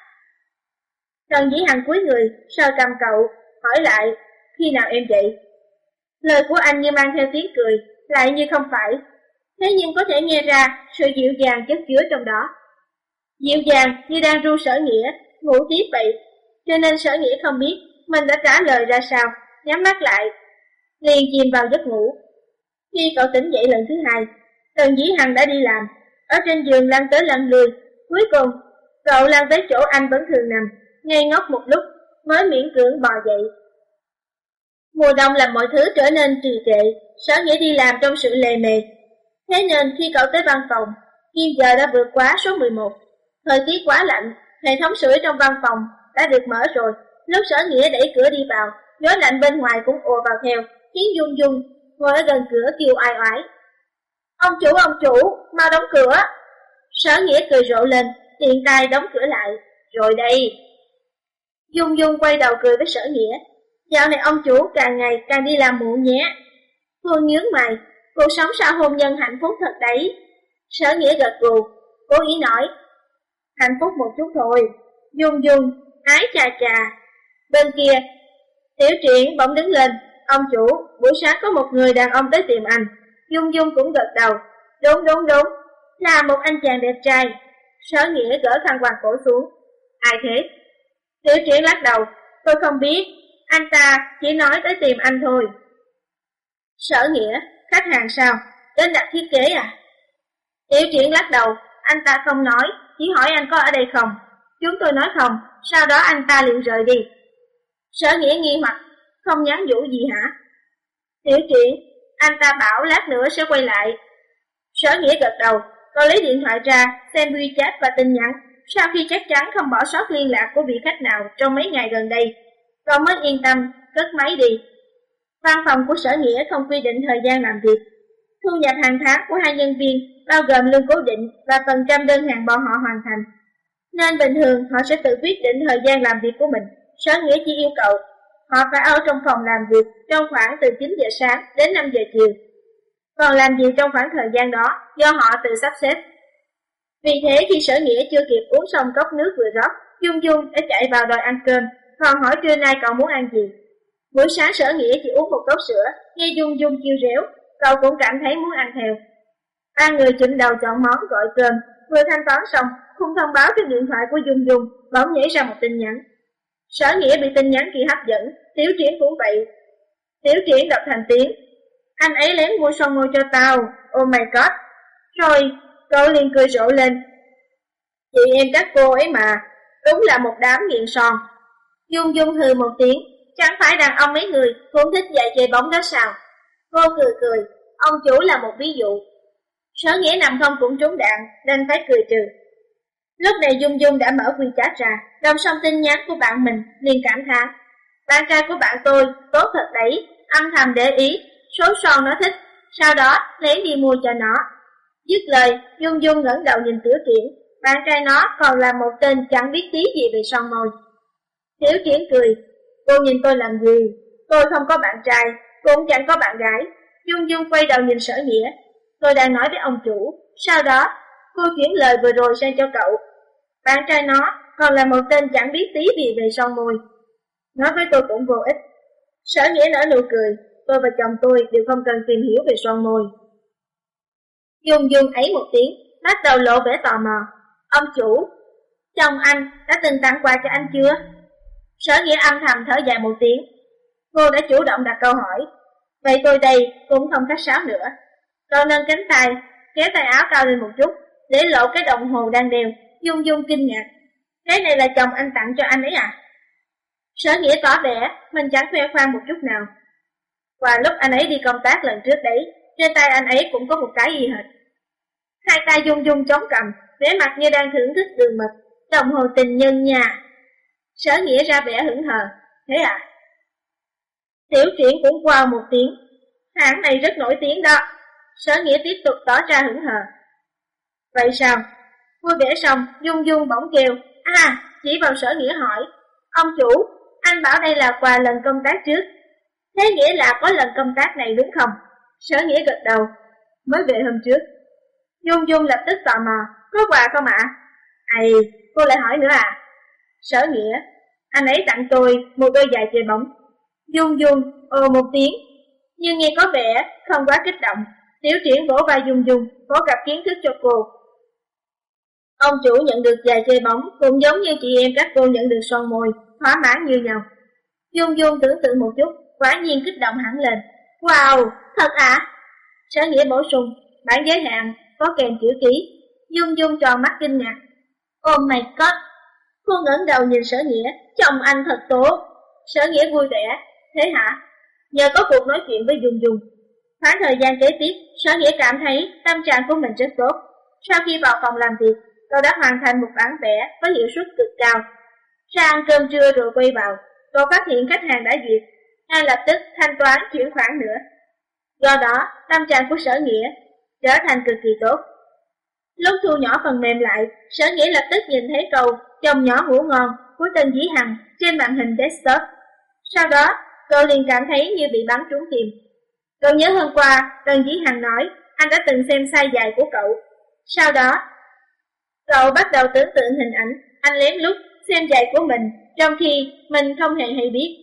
[SPEAKER 1] Tần Dĩ Hằng cúi người, sờ cầm cậu, hỏi lại, khi nào em dậy? Lời của anh như mang theo tiếng cười, lại như không phải. Thế nhưng có thể nghe ra sự dịu dàng chất chứa trong đó. Dịu dàng như đang ru Sở Nghĩa, ngủ tiếp vậy. Cho nên Sở Nghĩa không biết mình đã trả lời ra sao, nhắm mắt lại, liền chìm vào giấc ngủ. Khi cậu tỉnh dậy lần thứ hai, Tần Dĩ Hằng đã đi làm, ở trên giường lăn tới lăn lui. Cuối cùng, cậu lăn tới chỗ anh vẫn thường nằm, ngây ngốc một lúc, mới miễn cưỡng bò dậy. Mùa đông làm mọi thứ trở nên trì trệ, Sở Nghĩa đi làm trong sự lề mề. Thế nên khi cậu tới văn phòng, kim giờ đã vượt quá số mười một. Thời tiết quá lạnh, hệ thống sưởi trong văn phòng đã được mở rồi. Lúc Sở Nghĩa đẩy cửa đi vào, gió lạnh bên ngoài cũng ùa vào theo, khiến Dung Dung ngồi ở gần cửa kêu oai oái. Ông chủ, ông chủ, mau đóng cửa. Sở Nghĩa cười rộ lên, tiện tay đóng cửa lại. Rồi đây. Dung Dung quay đầu cười với Sở Nghĩa. Dạo này ông chủ càng ngày càng đi làm muộn nhé. Phương nhướng mày, cuộc sống sau hôn nhân hạnh phúc thật đấy. Sở Nghĩa gật gù, cố ý nói. Hạnh phúc một chút thôi. Dung Dung, ái chà chà. Bên kia, Tiểu Truyện bỗng đứng lên. Ông chủ, buổi sáng có một người đàn ông tới tìm anh. Dung Dung cũng gật đầu. Đúng đúng đúng, là một anh chàng đẹp trai. Sở Nghĩa gỡ khăn quàng cổ xuống. Ai thế? Tiểu Truyện lắc đầu. Tôi không biết, anh ta chỉ nói tới tìm anh thôi. Sở Nghĩa, khách hàng sao? Đến đặt thiết kế à? Tiểu Truyện lắc đầu. Anh ta không nói, chỉ hỏi anh có ở đây không. Chúng tôi nói không, sau đó anh ta liền rời đi. Sở Nghĩa nghi hoặc, không nhắn nhủ gì hả? Tiểu Truyện, anh ta bảo lát nữa sẽ quay lại. Sở Nghĩa gật đầu, cậu lấy điện thoại ra, xem WeChat và tin nhắn. Sau khi chắc chắn không bỏ sót liên lạc của vị khách nào trong mấy ngày gần đây, cậu mới yên tâm, cất máy đi. Văn phòng của Sở Nghĩa không quy định thời gian làm việc. Thu nhập hàng tháng của hai nhân viên bao gồm lương cố định và phần trăm đơn hàng bọn họ hoàn thành. Nên bình thường họ sẽ tự quyết định thời gian làm việc của mình. Sở Nghĩa chỉ yêu cầu họ phải ở trong phòng làm việc trong khoảng từ chín giờ sáng đến năm giờ chiều. Còn làm gì trong khoảng thời gian đó do họ tự sắp xếp. Vì thế khi Sở Nghĩa chưa kịp uống xong cốc nước vừa rót, Dung Dung đã chạy vào đòi ăn cơm, còn hỏi trưa nay cậu muốn ăn gì. Buổi sáng Sở Nghĩa chỉ uống một cốc sữa, nghe Dung Dung kêu réo, cậu cũng cảm thấy muốn ăn theo. Ba người chụm đầu chọn món gọi cơm, vừa thanh toán xong, không thông báo trên điện thoại của Dung Dung, bỗng nhảy ra một tin nhắn. Sở Nghĩa bị tin nhắn kia hấp dẫn, Tiểu Triển cũng vậy. Tiểu Triển đọc thành tiếng, anh ấy lén mua son môi cho tao, oh my god. Rồi, cậu liền cười rộ lên. Chị em các cô ấy mà, đúng là một đám nghiện son. Dung Dung hừ một tiếng, chẳng phải đàn ông mấy người cũng thích dạy chơi bóng đó sao? Cô cười cười, ông chủ là một ví dụ. Sở Nghĩa nằm không cũng trúng đạn, nên phải cười trừ. Lúc này Dung Dung đã mở WeChat ra, đọc xong tin nhắn của bạn mình, liền cảm thán. Bạn trai của bạn tôi, tốt thật đấy, âm thầm để ý, số son nó thích, sau đó lén đi mua cho nó. Dứt lời, Dung Dung ngẩng đầu nhìn Tiểu Triển, bạn trai nó còn là một tên chẳng biết tí gì về son môi. Tiểu Triển cười, cô nhìn tôi làm gì, tôi không có bạn trai, cũng chẳng có bạn gái. Dung Dung quay đầu nhìn Sở Nghĩa, tôi đang nói với ông chủ, sau đó cô chuyển lời vừa rồi sang cho cậu. Bạn trai nó còn là một tên chẳng biết tí gì về son môi. Nói với tôi cũng vô ích. Sở Nghĩa nở nụ cười, tôi và chồng tôi đều không cần tìm hiểu về son môi. Dung Dung ấy một tiếng, bắt đầu lộ vẻ tò mò. Ông chủ, chồng anh đã từng tặng quà cho anh chưa? Sở Nghĩa âm thầm thở dài một tiếng. Cô đã chủ động đặt câu hỏi. Vậy tôi đây cũng không khách sáo nữa. Cậu nâng cánh tay, kéo tay áo cao lên một chút, để lộ cái đồng hồ đang đeo. Dung Dung kinh ngạc. Cái này là chồng anh tặng cho anh ấy à? Sở Nghĩa tỏ vẻ mình chẳng khoe khoang một chút nào. Và lúc anh ấy đi công tác lần trước đấy, trên tay anh ấy cũng có một cái y hệt. Hai tay Dung Dung chống cằm, vẻ mặt như đang thưởng thức đường mật. Đồng hồ tình nhân nha. Sở Nghĩa ra vẻ hững hờ. Thế à? Tiểu Triển cũng wow một tiếng. Hãng này rất nổi tiếng đó. Sở Nghĩa tiếp tục tỏ ra hững hờ. Vậy sao? Vui vẻ xong, Dung Dung bỗng kêu. À, chỉ vào Sở Nghĩa hỏi. Ông chủ, anh bảo đây là quà lần công tác trước. Thế nghĩa là có lần công tác này đúng không? Sở Nghĩa gật đầu. Mới về hôm trước. Dung Dung lập tức tò mò. Có quà không ạ? À? Ây, cô lại hỏi nữa à? Sở Nghĩa, anh ấy tặng tôi một đôi giày chơi bóng. Dung Dung ồ một tiếng, nhưng nghe có vẻ không quá kích động. Tiểu Triển vỗ vai Dung Dung, phổ cập kiến thức cho cô. Ông chủ nhận được giày chơi bóng cũng giống như chị em các cô nhận được son môi, thỏa mãn như nhau. Dung Dung tưởng tượng một chút, quả nhiên kích động hẳn lên. Wow, thật ạ? À? Sở Nghĩa bổ sung, bản giới hạn có kèm chữ ký. Dung Dung tròn mắt kinh ngạc. Oh my god. Cô ngẩng đầu nhìn Sở Nghĩa, chồng anh thật tốt. Sở Nghĩa vui vẻ. Thế hả? Nhờ có cuộc nói chuyện với Dung Dung. Khoảng thời gian kế tiếp, Sở Nghĩa cảm thấy tâm trạng của mình rất tốt. Sau khi vào phòng làm việc, cậu đã hoàn thành một bản vẽ với hiệu suất cực cao. Ra ăn cơm trưa rồi quay vào, cậu phát hiện khách hàng đã duyệt, ngay lập tức thanh toán chuyển khoản nữa. Do đó, tâm trạng của Sở Nghĩa trở thành cực kỳ tốt. Lúc thu nhỏ phần mềm lại, Sở Nghĩa lập tức nhìn thấy câu "chồng nhỏ ngủ ngon" của Tân Dĩ Hằng trên màn hình desktop. Sau đó, cậu liền cảm thấy như bị bắn trúng tim. Cậu nhớ hôm qua, Tân Dĩ Hằng nói anh đã từng xem size dài của cậu. Sau đó, cậu bắt đầu tưởng tượng hình ảnh anh lén lút xem giày của mình, trong khi mình không hề hay biết.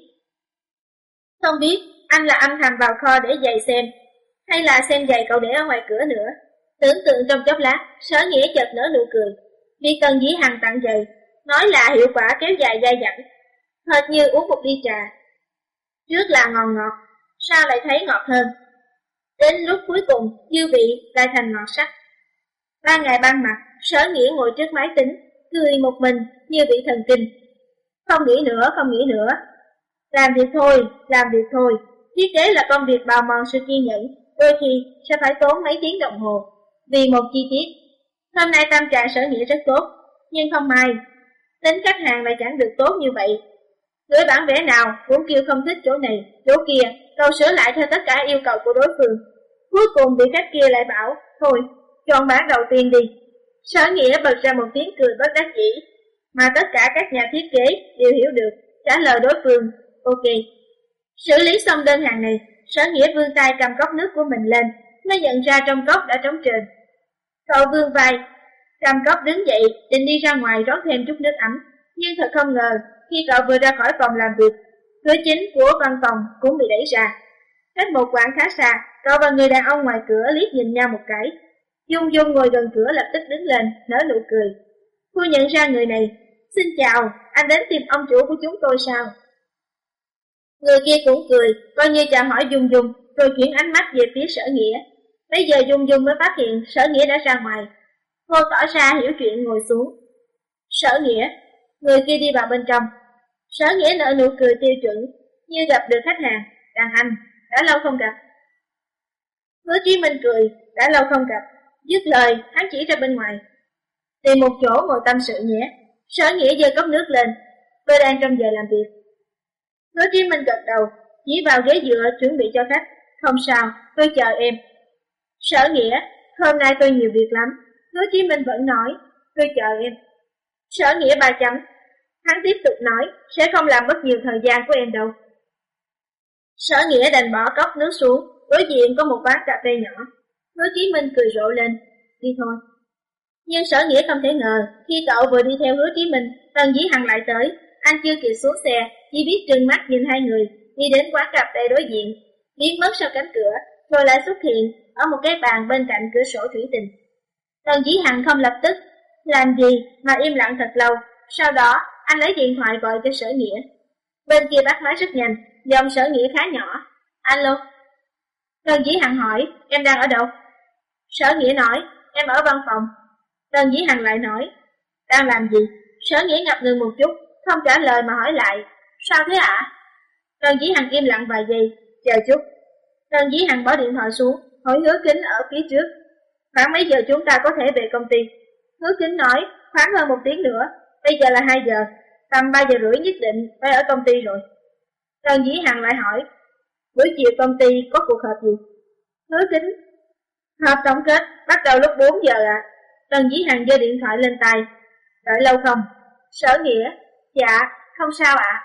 [SPEAKER 1] Không biết anh là âm thầm vào kho để giày xem, hay là xem giày cậu để ở ngoài cửa nữa. Tưởng tượng trong chốc lát, Sở Nghĩa chợt nở nụ cười. Vì Tân Dĩ Hằng tặng giày, nói là hiệu quả kéo dài dai dẳng, hệt như uống một ly trà. Trước là ngọt ngọt, sao lại thấy ngọt hơn? Đến lúc cuối cùng, dư vị lại thành ngọt sắc. Ba ngày ban mặt, Sở Nghĩa ngồi trước máy tính, cười một mình như bị thần kinh. Không nghĩ nữa, không nghĩ nữa. Làm việc thôi, làm việc thôi. Thiết kế là công việc bào mòn sự kiên nhẫn, đôi khi sẽ phải tốn mấy tiếng đồng hồ vì một chi tiết. Hôm nay tâm trạng Sở Nghĩa rất tốt, nhưng không may, tính khách hàng lại chẳng được tốt như vậy. Gửi bản vẽ nào cũng kêu không thích chỗ này, chỗ kia, cậu sửa lại theo tất cả yêu cầu của đối phương. Cuối cùng vị khách kia lại bảo, thôi, chọn bản đầu tiên đi. Sở Nghĩa bật ra một tiếng cười bất đắc dĩ, mà tất cả các nhà thiết kế đều hiểu được, trả lời đối phương, ok. Xử lý xong đơn hàng này, Sở Nghĩa vươn tay cầm cốc nước của mình lên, mới nhận ra trong cốc đã trống trơn. Cậu vươn vai, cầm cốc đứng dậy, định đi ra ngoài rót thêm chút nước ấm, nhưng thật không ngờ, khi cậu vừa ra khỏi phòng làm việc, cửa chính của văn phòng cũng bị đẩy ra. Cách một quãng khá xa, cậu và người đàn ông ngoài cửa liếc nhìn nhau một cái. Dung Dung ngồi gần cửa lập tức đứng lên, nở nụ cười. Cô nhận ra người này. Xin chào, anh đến tìm ông chủ của chúng tôi sao? Người kia cũng cười, coi như chào hỏi Dung Dung, rồi chuyển ánh mắt về phía Sở Nghĩa. Bây giờ Dung Dung mới phát hiện Sở Nghĩa đã ra ngoài. Cô tỏ ra hiểu chuyện ngồi xuống. Sở Nghĩa, người kia đi vào bên trong. Sở Nghĩa nở nụ cười tiêu chuẩn, như gặp được khách hàng. Đàn anh, đã lâu không gặp. Hứa Chí Minh cười, đã lâu không gặp. Dứt lời, hắn chỉ ra bên ngoài. Tìm một chỗ ngồi tâm sự nhé. Sở Nghĩa giơ cốc nước lên. Tôi đang trong giờ làm việc. Hứa Chí Minh gật đầu, chỉ vào ghế dựa chuẩn bị cho khách. Không sao, tôi chờ em. Sở Nghĩa, hôm nay tôi nhiều việc lắm. Hứa Chí Minh vẫn nói, tôi chờ em. Sở Nghĩa ba chấm. Hắn tiếp tục nói, sẽ không làm mất nhiều thời gian của em đâu. Sở Nghĩa đành bỏ cốc nước xuống, đối diện có một quán cà phê nhỏ. Hứa Chí Minh cười rộ lên, đi thôi. Nhưng Sở Nghĩa không thể ngờ, khi cậu vừa đi theo Hứa Chí Minh, Tần Dĩ Hằng lại tới. Anh chưa kịp xuống xe, chỉ biết trừng mắt nhìn hai người, đi đến quán cà phê đối diện, biến mất sau cánh cửa, rồi lại xuất hiện ở một cái bàn bên cạnh cửa sổ thủy tinh. Tần Dĩ Hằng không lập tức làm gì mà im lặng thật lâu. Sau đó anh lấy điện thoại gọi cho Sở Nghĩa. Bên kia bắt máy rất nhanh, giọng Sở Nghĩa khá nhỏ. Alo. Tần Dĩ Hằng hỏi, em đang ở đâu? Sở Nghĩa nói, em ở văn phòng. Tần Dĩ Hằng lại nói, đang làm gì? Sở Nghĩa ngập ngừng một chút, không trả lời mà hỏi lại, sao thế ạ? À? Tần Dĩ Hằng im lặng vài giây, chờ chút. Tần Dĩ Hằng bỏ điện thoại xuống, hỏi Hứa Kính ở phía trước, khoảng mấy giờ chúng ta có thể về công ty? Hứa Kính nói, khoảng hơn một tiếng nữa, bây giờ là hai giờ, tầm ba giờ rưỡi nhất định phải ở công ty rồi. Tần Dĩ Hằng lại hỏi, buổi chiều công ty có cuộc họp gì? Hứa Kính, họp tổng kết bắt đầu lúc bốn giờ ạ. À. Tần Dĩ Hằng giơ điện thoại lên tay, đợi lâu không? Sở Nghĩa, dạ, không sao ạ. À.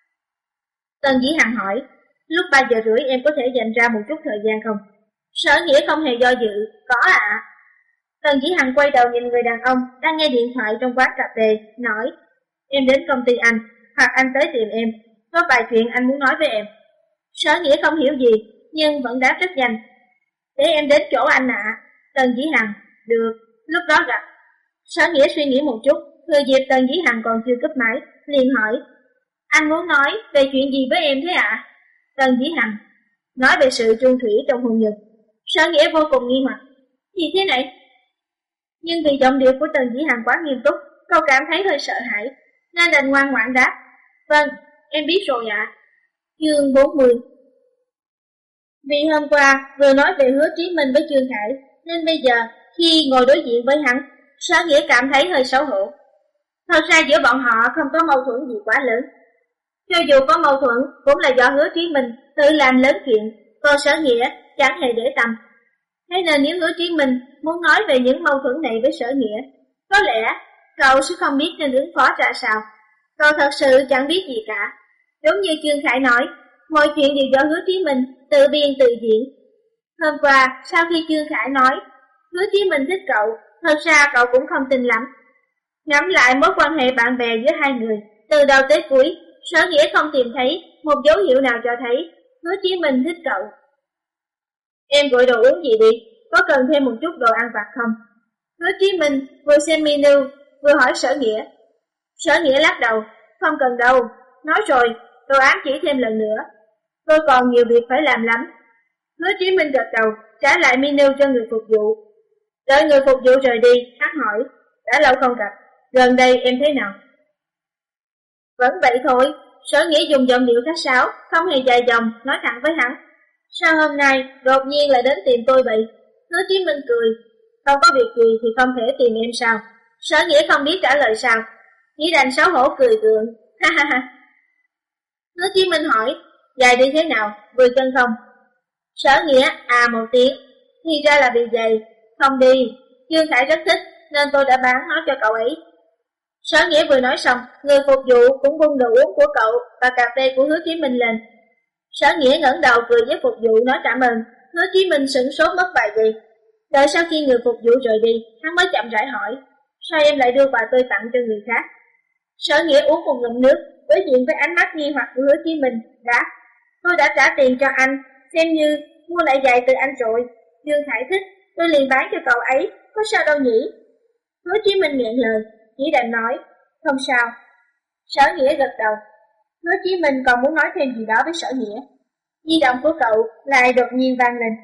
[SPEAKER 1] Tần Dĩ Hằng hỏi, lúc ba giờ rưỡi em có thể dành ra một chút thời gian không? Sở Nghĩa không hề do dự, có ạ. À. Tần Dĩ Hằng quay đầu nhìn người đàn ông đang nghe điện thoại trong quán cà phê, nói, em đến công ty anh, hoặc anh tới tìm em, có vài chuyện anh muốn nói với em. Sở Nghĩa không hiểu gì, nhưng vẫn đáp rất nhanh. Để em đến chỗ anh ạ. À. Tần Dĩ Hằng, được, lúc đó gặp. Sở Nghĩa suy nghĩ một chút, thừa dịp Tần Dĩ Hằng còn chưa cúp máy, liền hỏi, anh muốn nói về chuyện gì với em thế ạ? À? Tần Dĩ Hằng, nói về sự chung thủy trong hôn nhân. Sở Nghĩa vô cùng nghi hoặc, gì thế này? Nhưng vì giọng điệu của Tần Dĩ Hằng quá nghiêm túc, cậu cảm thấy hơi sợ hãi, nên đành ngoan ngoãn đáp, vâng, em biết rồi ạ. À. Chương bốn mươi. Vì hôm qua vừa nói về Hứa Chí Minh với Trương Khải, nên bây giờ khi ngồi đối diện với hắn, Sở Nghĩa cảm thấy hơi xấu hổ. Thật ra giữa bọn họ không có mâu thuẫn gì quá lớn. Cho dù có mâu thuẫn cũng là do Hứa Chí Minh tự làm lớn chuyện, còn Sở Nghĩa chẳng hề để tâm. Thế nên nếu Hứa Chí Minh muốn nói về những mâu thuẫn này với Sở Nghĩa, có lẽ cậu sẽ không biết nên ứng phó ra sao. Cậu thật sự chẳng biết gì cả. Đúng như Trương Khải nói, mọi chuyện đều do Hứa Chí Minh tự biên tự diễn. Hôm qua, sau khi Trương Khải nói Hứa Chí Minh thích cậu, thật ra cậu cũng không tin lắm. Ngắm lại mối quan hệ bạn bè giữa hai người, từ đầu tới cuối, Sở Nghĩa không tìm thấy một dấu hiệu nào cho thấy Hứa Chí Minh thích cậu. Em gọi đồ uống gì đi, có cần thêm một chút đồ ăn vặt không? Hứa Chí Minh vừa xem menu, vừa hỏi Sở Nghĩa. Sở Nghĩa lắc đầu, không cần đâu, nói rồi, tôi ám chỉ thêm lần nữa. Tôi còn nhiều việc phải làm lắm. Hứa Chí Minh gật đầu, trả lại menu cho người phục vụ. Đợi người phục vụ rời đi, hắn hỏi, đã lâu không gặp, gần đây em thế nào? Vẫn vậy thôi, Sở Nghĩa dùng giọng điệu khách sáo, không hề dài dòng, nói thẳng với hắn. Sao hôm nay đột nhiên lại đến tìm tôi vậy? Hứa Chí Minh cười, không có việc gì thì không thể tìm em sao? Sở Nghĩa không biết trả lời sao, chỉ đành xấu hổ cười gượng, ha ha ha. Hứa Chí Minh hỏi, giày đi thế nào, vừa chân không? Sở Nghĩa à một tiếng, thì ra là bị giày, không đi, Trương Khải rất thích nên tôi đã bán nó cho cậu ấy. Sở Nghĩa vừa nói xong, người phục vụ cũng bưng đồ uống của cậu và cà phê của Hứa Chí Minh lên. Sở Nghĩa ngẩng đầu cười với phục vụ nói cảm ơn. Hứa Chí Minh sửng sốt mất vài giây. Đợi sau khi người phục vụ rời đi, hắn mới chậm rãi hỏi, sao em lại đưa quà tôi tặng cho người khác? Sở Nghĩa uống một ngụm nước, đối diện với ánh mắt nghi hoặc của Hứa Chí Minh, đáp, tôi đã trả tiền cho anh, xem như mua lại giày từ anh rồi. Dương Khải thích, tôi liền bán cho cậu ấy, có sao đâu nhỉ? Hứa Chí Minh nghẹn lời, chỉ đành nói, không sao. Sở Nghĩa gật đầu. Hứa Chí Minh còn muốn nói thêm gì đó với Sở Nghĩa. Di động của cậu lại đột nhiên vang lên.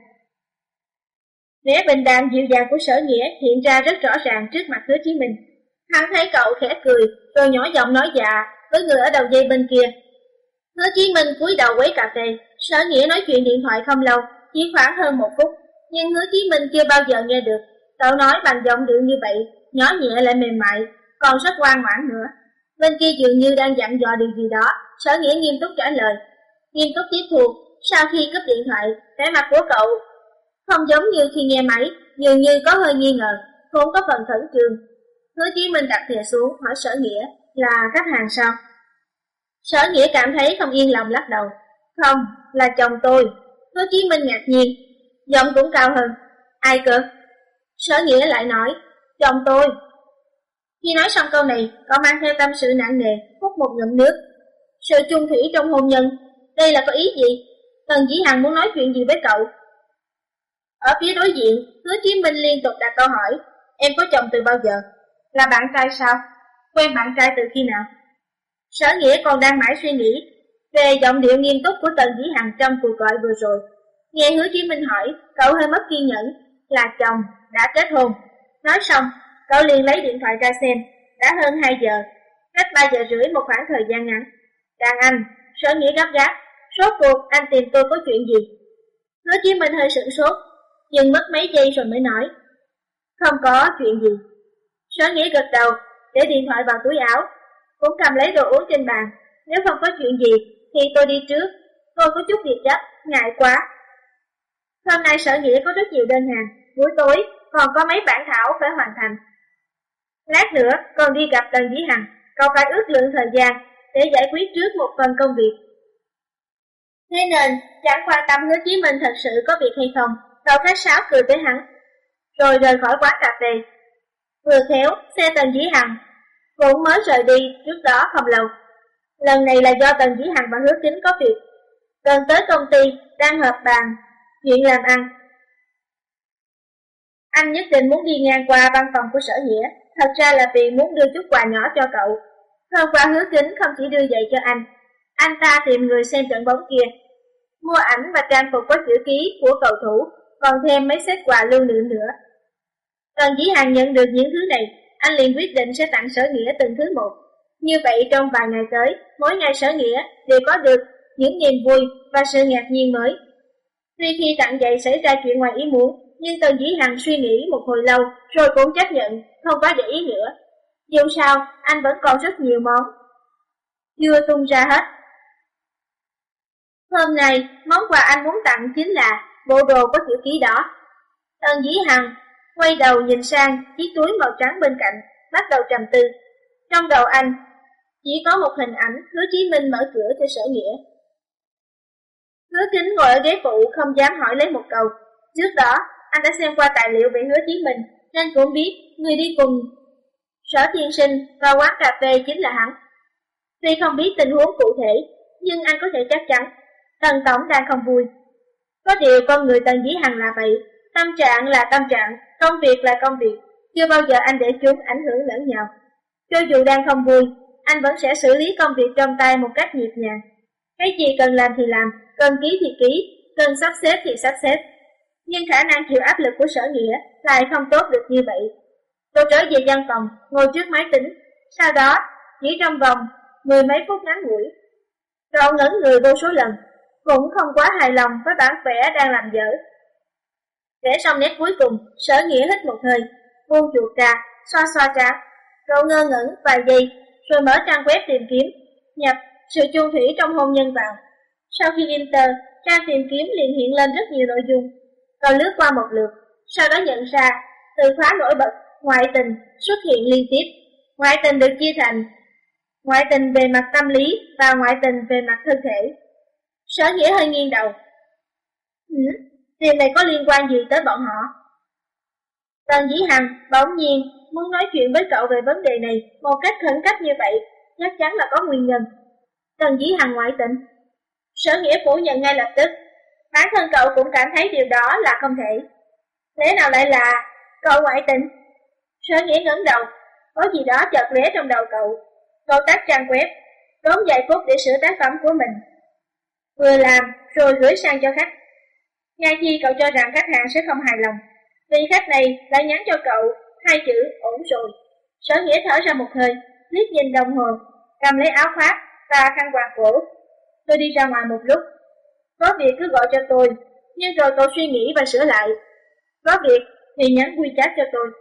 [SPEAKER 1] Vẻ bình đạm dịu dàng của Sở Nghĩa hiện ra rất rõ ràng trước mặt Hứa Chí Minh. Hắn thấy cậu khẽ cười, rồi nhỏ giọng nói dạ với người ở đầu dây bên kia. Hứa Chí Minh cúi đầu quấy cà phê. Sở Nghĩa nói chuyện điện thoại không lâu, chỉ khoảng hơn một phút, nhưng Hứa Chí Minh chưa bao giờ nghe được. Cậu nói bằng giọng điệu như vậy, nhỏ nhẹ lại mềm mại, còn rất ngoan ngoãn nữa. Bên kia dường như đang dặn dò điều gì đó. Sở Nghĩa nghiêm túc trả lời, nghiêm túc tiếp thu. Sau khi cúp điện thoại, vẻ mặt của cậu không giống như khi nghe máy, dường như có hơi nghi ngờ, cũng có phần khẩn trương. Hứa Chí Minh đặt thìa xuống, hỏi Sở Nghĩa, là khách hàng sao? Sở Nghĩa cảm thấy không yên lòng lắc đầu, không, là chồng tôi. Hứa Chí Minh ngạc nhiên, giọng cũng cao hơn, ai cơ? Sở Nghĩa lại nói, chồng tôi. Khi nói xong câu này, cậu mang theo tâm sự nặng nề, hút một ngụm nước. Sự chung thủy trong hôn nhân, đây là có ý gì? Tần Dĩ Hằng muốn nói chuyện gì với cậu? Ở phía đối diện, Hứa Chí Minh liên tục đặt câu hỏi, em có chồng từ bao giờ? Là bạn trai sao? Quen bạn trai từ khi nào? Sở Nghĩa còn đang mãi suy nghĩ về giọng điệu nghiêm túc của Tần Dĩ Hằng trong cuộc gọi vừa rồi. Nghe Hứa Chí Minh hỏi, cậu hơi mất kiên nhẫn, là chồng, đã kết hôn. Nói xong, cậu liền lấy điện thoại ra xem, đã hơn hai giờ, cách ba giờ rưỡi một khoảng thời gian ngắn. Đàn anh, Sở Nghĩa gấp gáp, rốt cuộc anh tìm tôi có chuyện gì? Hứa Chí Minh hơi sửng sốt, dừng mất mấy giây rồi mới nói, không có chuyện gì. Sở Nghĩa gật đầu, để điện thoại vào túi áo, cũng cầm lấy đồ uống trên bàn. Nếu không có chuyện gì thì tôi đi trước, tôi có chút việc gấp, ngại quá. Hôm nay Sở Nghĩa có rất nhiều đơn hàng, buổi tối còn có mấy bản thảo phải hoàn thành. Lát nữa còn đi gặp Tần Dĩ Hằng, còn phải ước lượng thời gian để giải quyết trước một phần công việc. Thế nên chẳng quan tâm Hứa Chí Minh thật sự có việc hay không, cậu khách sáo cười với hắn, rồi rời khỏi quán cà phê. Vừa khéo, xe Tần Dĩ Hằng cũng mới rời đi trước đó không lâu. Lần này là do Tần Dĩ Hằng và Hứa Kính có việc, gần tới công ty đang họp bàn chuyện làm ăn. Anh nhất định muốn đi ngang qua văn phòng của Sở Nghĩa, thật ra là vì muốn đưa chút quà nhỏ cho cậu. Hôm qua Hứa Kính không chỉ đưa giày cho anh, anh ta tìm người xem trận bóng kia, mua ảnh và trang phục có chữ ký của cầu thủ, còn thêm mấy set quà lưu niệm nữa. Tần Dĩ Hằng nhận được những thứ này, anh liền quyết định sẽ tặng Sở Nghĩa từng thứ một. Như vậy trong vài ngày tới, mỗi ngày Sở Nghĩa đều có được những niềm vui và sự ngạc nhiên mới. Tuy khi tặng dậy xảy ra chuyện ngoài ý muốn, nhưng Tần Dĩ Hằng suy nghĩ một hồi lâu, rồi cũng chấp nhận, không có để ý nữa. Dù sao, anh vẫn còn rất nhiều món chưa tung ra hết. Hôm nay, món quà anh muốn tặng chính là bộ đồ có chữ ký đỏ. Tần Dĩ Hằng quay đầu nhìn sang chiếc túi màu trắng bên cạnh, bắt đầu trầm tư. Trong đầu anh chỉ có một hình ảnh Hứa Chí Minh mở cửa cho Sở Nghĩa. Hứa Kính ngồi ở ghế phụ không dám hỏi lấy một câu. Trước đó, anh đã xem qua tài liệu về Hứa Chí Minh, nên cũng biết người đi cùng Sở Tiên Sinh vào quán cà phê chính là hắn. Tuy không biết tình huống cụ thể, nhưng anh có thể chắc chắn Tần Tổng đang không vui. Có điều con người Tần Dĩ Hằng là vậy, tâm trạng là tâm trạng, công việc là công việc, chưa bao giờ anh để chúng ảnh hưởng lẫn nhau. Cho dù đang không vui, anh vẫn sẽ xử lý công việc trong tay một cách nhịp nhàng. Cái gì cần làm thì làm, cần ký thì ký, cần sắp xếp thì sắp xếp. Nhưng khả năng chịu áp lực của Sở Nghĩa lại không tốt được như vậy. Tôi trở về văn phòng, ngồi trước máy tính, sau đó chỉ trong vòng mười mấy phút ngắn ngủi, cậu ngẩn người vô số lần, cũng không quá hài lòng với bản vẽ đang làm dở. Vẽ xong nét cuối cùng, Sở Nghĩa hít một hơi, buông chuột ra, xoa xoa trán. Cậu ngơ ngẩn vài giây, rồi mở trang web tìm kiếm, nhập sự chung thủy trong hôn nhân vào. Sau khi enter, trang tìm kiếm liền hiện lên rất nhiều nội dung. Cậu lướt qua một lượt, sau đó nhận ra từ khóa nổi bật ngoại tình xuất hiện liên tiếp. Ngoại tình được chia thành ngoại tình về mặt tâm lý và ngoại tình về mặt thân thể. Sở Nghĩa hơi nghiêng đầu. Ừ, điều này có liên quan gì tới bọn họ? Tần Dĩ Hằng bỗng nhiên muốn nói chuyện với cậu về vấn đề này một cách khẩn cấp như vậy, chắc chắn là có nguyên nhân. Tần Dĩ Hằng ngoại tình? Sở Nghĩa phủ nhận ngay lập tức. Bản thân cậu cũng cảm thấy điều đó là không thể. Thế nào lại là cậu ngoại tình? Sở Nghĩa ngẩng đầu, có gì đó chợt lóe trong đầu cậu. Cậu tắt trang web, tốn vài phút để sửa tác phẩm của mình, vừa làm rồi gửi sang cho khách. Ngay khi cậu cho rằng khách hàng sẽ không hài lòng, vì khách này đã nhắn cho cậu hai chữ ổn rồi. Sở Nghĩa thở ra một hơi, liếc nhìn đồng hồ, cầm lấy áo khoác và khăn quàng cổ. Tôi đi ra ngoài một lúc, có việc cứ gọi cho tôi, nhưng rồi cậu suy nghĩ và sửa lại. Có việc thì nhắn WeChat cho tôi.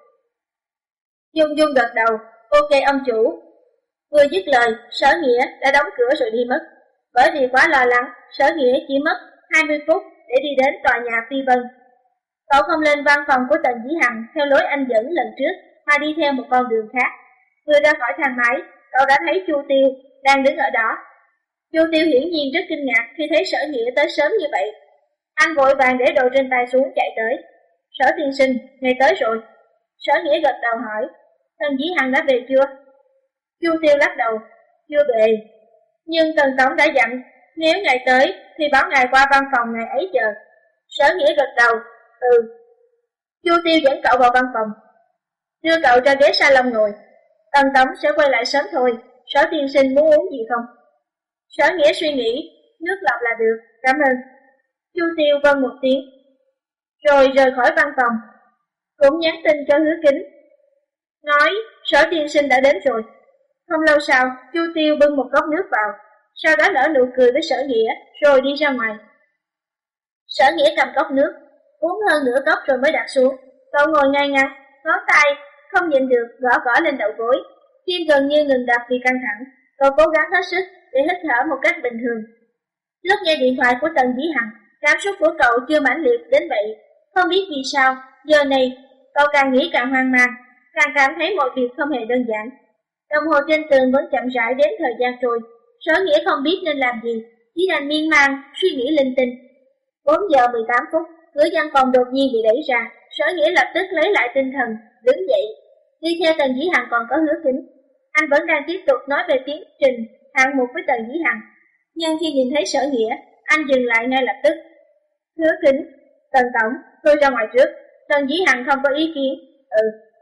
[SPEAKER 1] Dung Dung gật đầu, ok ông chủ. Vừa dứt lời, Sở Nghĩa đã đóng cửa rồi đi mất. Bởi vì quá lo lắng, Sở Nghĩa chỉ mất hai mươi phút để đi đến tòa nhà Phi Vân. Cậu không lên văn phòng của Tần Dĩ Hằng theo lối anh dẫn lần trước, mà đi theo một con đường khác. Vừa ra khỏi thang máy, cậu đã thấy Chu Tiêu đang đứng ở đó. Chu Tiêu hiển nhiên rất kinh ngạc khi thấy Sở Nghĩa tới sớm như vậy. Anh vội vàng để đồ trên tay xuống chạy tới. Sở tiên sinh, ngày tới rồi. Sở Nghĩa gật đầu hỏi, Tần Dĩ Hằng đã về chưa? Chu Tiêu lắc đầu, chưa về. Nhưng Tần Tổng đã dặn, nếu ngày tới thì báo ngài qua văn phòng ngày ấy chờ. Sở Nghĩa gật đầu, ừ. Chu Tiêu dẫn cậu vào văn phòng, đưa cậu ra ghế salon ngồi. Tần Tổng sẽ quay lại sớm thôi, Sở tiên sinh muốn uống gì không? Sở Nghĩa suy nghĩ, nước lọc là được, cảm ơn. Chu Tiêu vâng một tiếng, rồi rời khỏi văn phòng, cũng nhắn tin cho Hứa Kính, nói Sở tiên sinh đã đến rồi. Không lâu sau, Chu Tiêu bưng một cốc nước vào, sau đó nở nụ cười với Sở Nghĩa, rồi đi ra ngoài. Sở Nghĩa cầm cốc nước, uống hơn nửa cốc rồi mới đặt xuống. Cậu ngồi ngay ngắn, ngón tay không nhịn được gõ gõ lên đầu gối, tim gần như ngừng đập vì căng thẳng. Cậu cố gắng hết sức để hít thở một cách bình thường. Lúc nghe điện thoại của Tần Dĩ Hằng, cảm xúc của cậu chưa mãnh liệt đến vậy. Không biết vì sao, giờ này cậu càng nghĩ càng hoang mang, càng cảm thấy mọi việc không hề đơn giản. Đồng hồ trên tường vẫn chậm rãi đến thời gian trôi. Sở Nghĩa không biết nên làm gì, chỉ đành miên man suy nghĩ linh tinh. Bốn giờ mười tám phút, cửa văn phòng đột nhiên bị đẩy ra. Sở Nghĩa lập tức lấy lại tinh thần, đứng dậy. Đi theo Tần Dĩ Hằng còn có Hứa Kính. Anh vẫn đang tiếp tục nói về tiến trình hạng mục với Tần Dĩ Hằng, nhưng khi nhìn thấy Sở Nghĩa, anh dừng lại ngay lập tức. Hứa Kính, Tần Tổng, tôi ra ngoài trước. Tần Dĩ Hằng không có ý kiến. Ừ.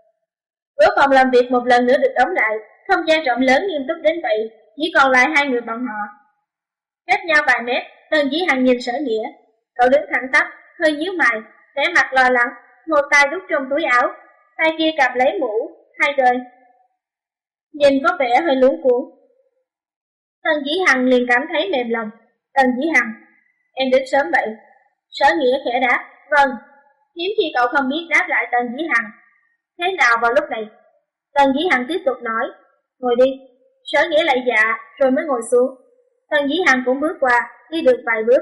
[SPEAKER 1] Cửa phòng làm việc một lần nữa được đóng lại, không gian rộng lớn nghiêm túc đến vậy, chỉ còn lại hai người bọn họ. Cách nhau vài mét, Tần Dĩ Hằng nhìn Sở Nghĩa. Cậu đứng thẳng tắp, hơi nhíu mày, vẻ mặt lo lắng, một tay đút trong túi áo, tay kia cầm lấy mũ, hai đời. Nhìn có vẻ hơi luống cuống. Tần Dĩ Hằng liền cảm thấy mềm lòng. Tần Dĩ Hằng, em đến sớm vậy. Sở Nghĩa khẽ đáp, vâng. Hiếm khi cậu không biết đáp lại Tần Dĩ Hằng. Thế nào vào lúc này? Tần Dĩ Hằng tiếp tục nói, ngồi đi. Sở Nghĩa lại dạ, rồi mới ngồi xuống. Tần Dĩ Hằng cũng bước qua, đi được vài bước.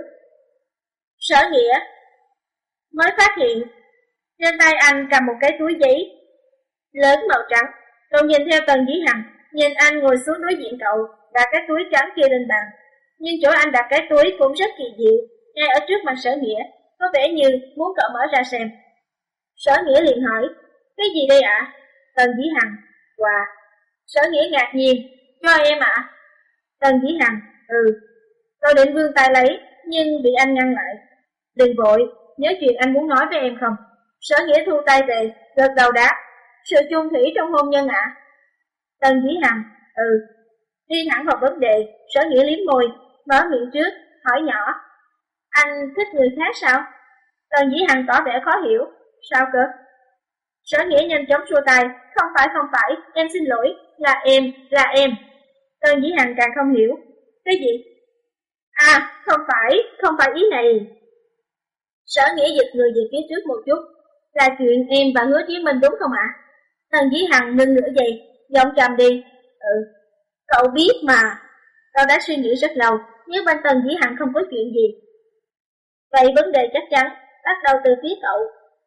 [SPEAKER 1] Sở Nghĩa mới phát hiện trên tay anh cầm một cái túi giấy lớn màu trắng. Cậu nhìn theo Tần Dĩ Hằng, nhìn anh ngồi xuống đối diện cậu, đặt cái túi trắng kia lên bàn. Nhưng chỗ anh đặt cái túi cũng rất kỳ diệu, ngay ở trước mặt Sở Nghĩa, có vẻ như muốn cậu mở ra xem. Sở Nghĩa liền hỏi, cái gì đây ạ? À? Tần Dĩ Hằng, quà. Wow. Sở Nghĩa ngạc nhiên, cho em ạ? À? Tần Dĩ Hằng, ừ. Cậu định vươn tay lấy, nhưng bị anh ngăn lại. Đừng vội, nhớ chuyện anh muốn nói với em không? Sở Nghĩa thu tay về, gật đầu đáp, sự chung thủy trong hôn nhân ạ? À? Tần Dĩ Hằng, ừ. Đi thẳng vào vấn đề, Sở Nghĩa liếm môi, mở miệng trước, hỏi nhỏ, anh thích người khác sao? Tần Dĩ Hằng tỏ vẻ khó hiểu, sao cơ? Sở Nghĩa nhanh chóng xua tay, không phải không phải, em xin lỗi, là em, là em. Tần Dĩ Hằng càng không hiểu, cái gì? À, không phải, không phải ý này. Sở Nghĩa dịch người về phía trước một chút, là chuyện em và Hứa Chí Minh đúng không ạ? À? Tần Dĩ Hằng ngưng nửa giây, giọng trầm đi, ừ, cậu biết mà. Cậu đã suy nghĩ rất lâu, nhưng bên Tần Dĩ Hằng không có chuyện gì. Vậy vấn đề chắc chắn bắt đầu từ phía cậu.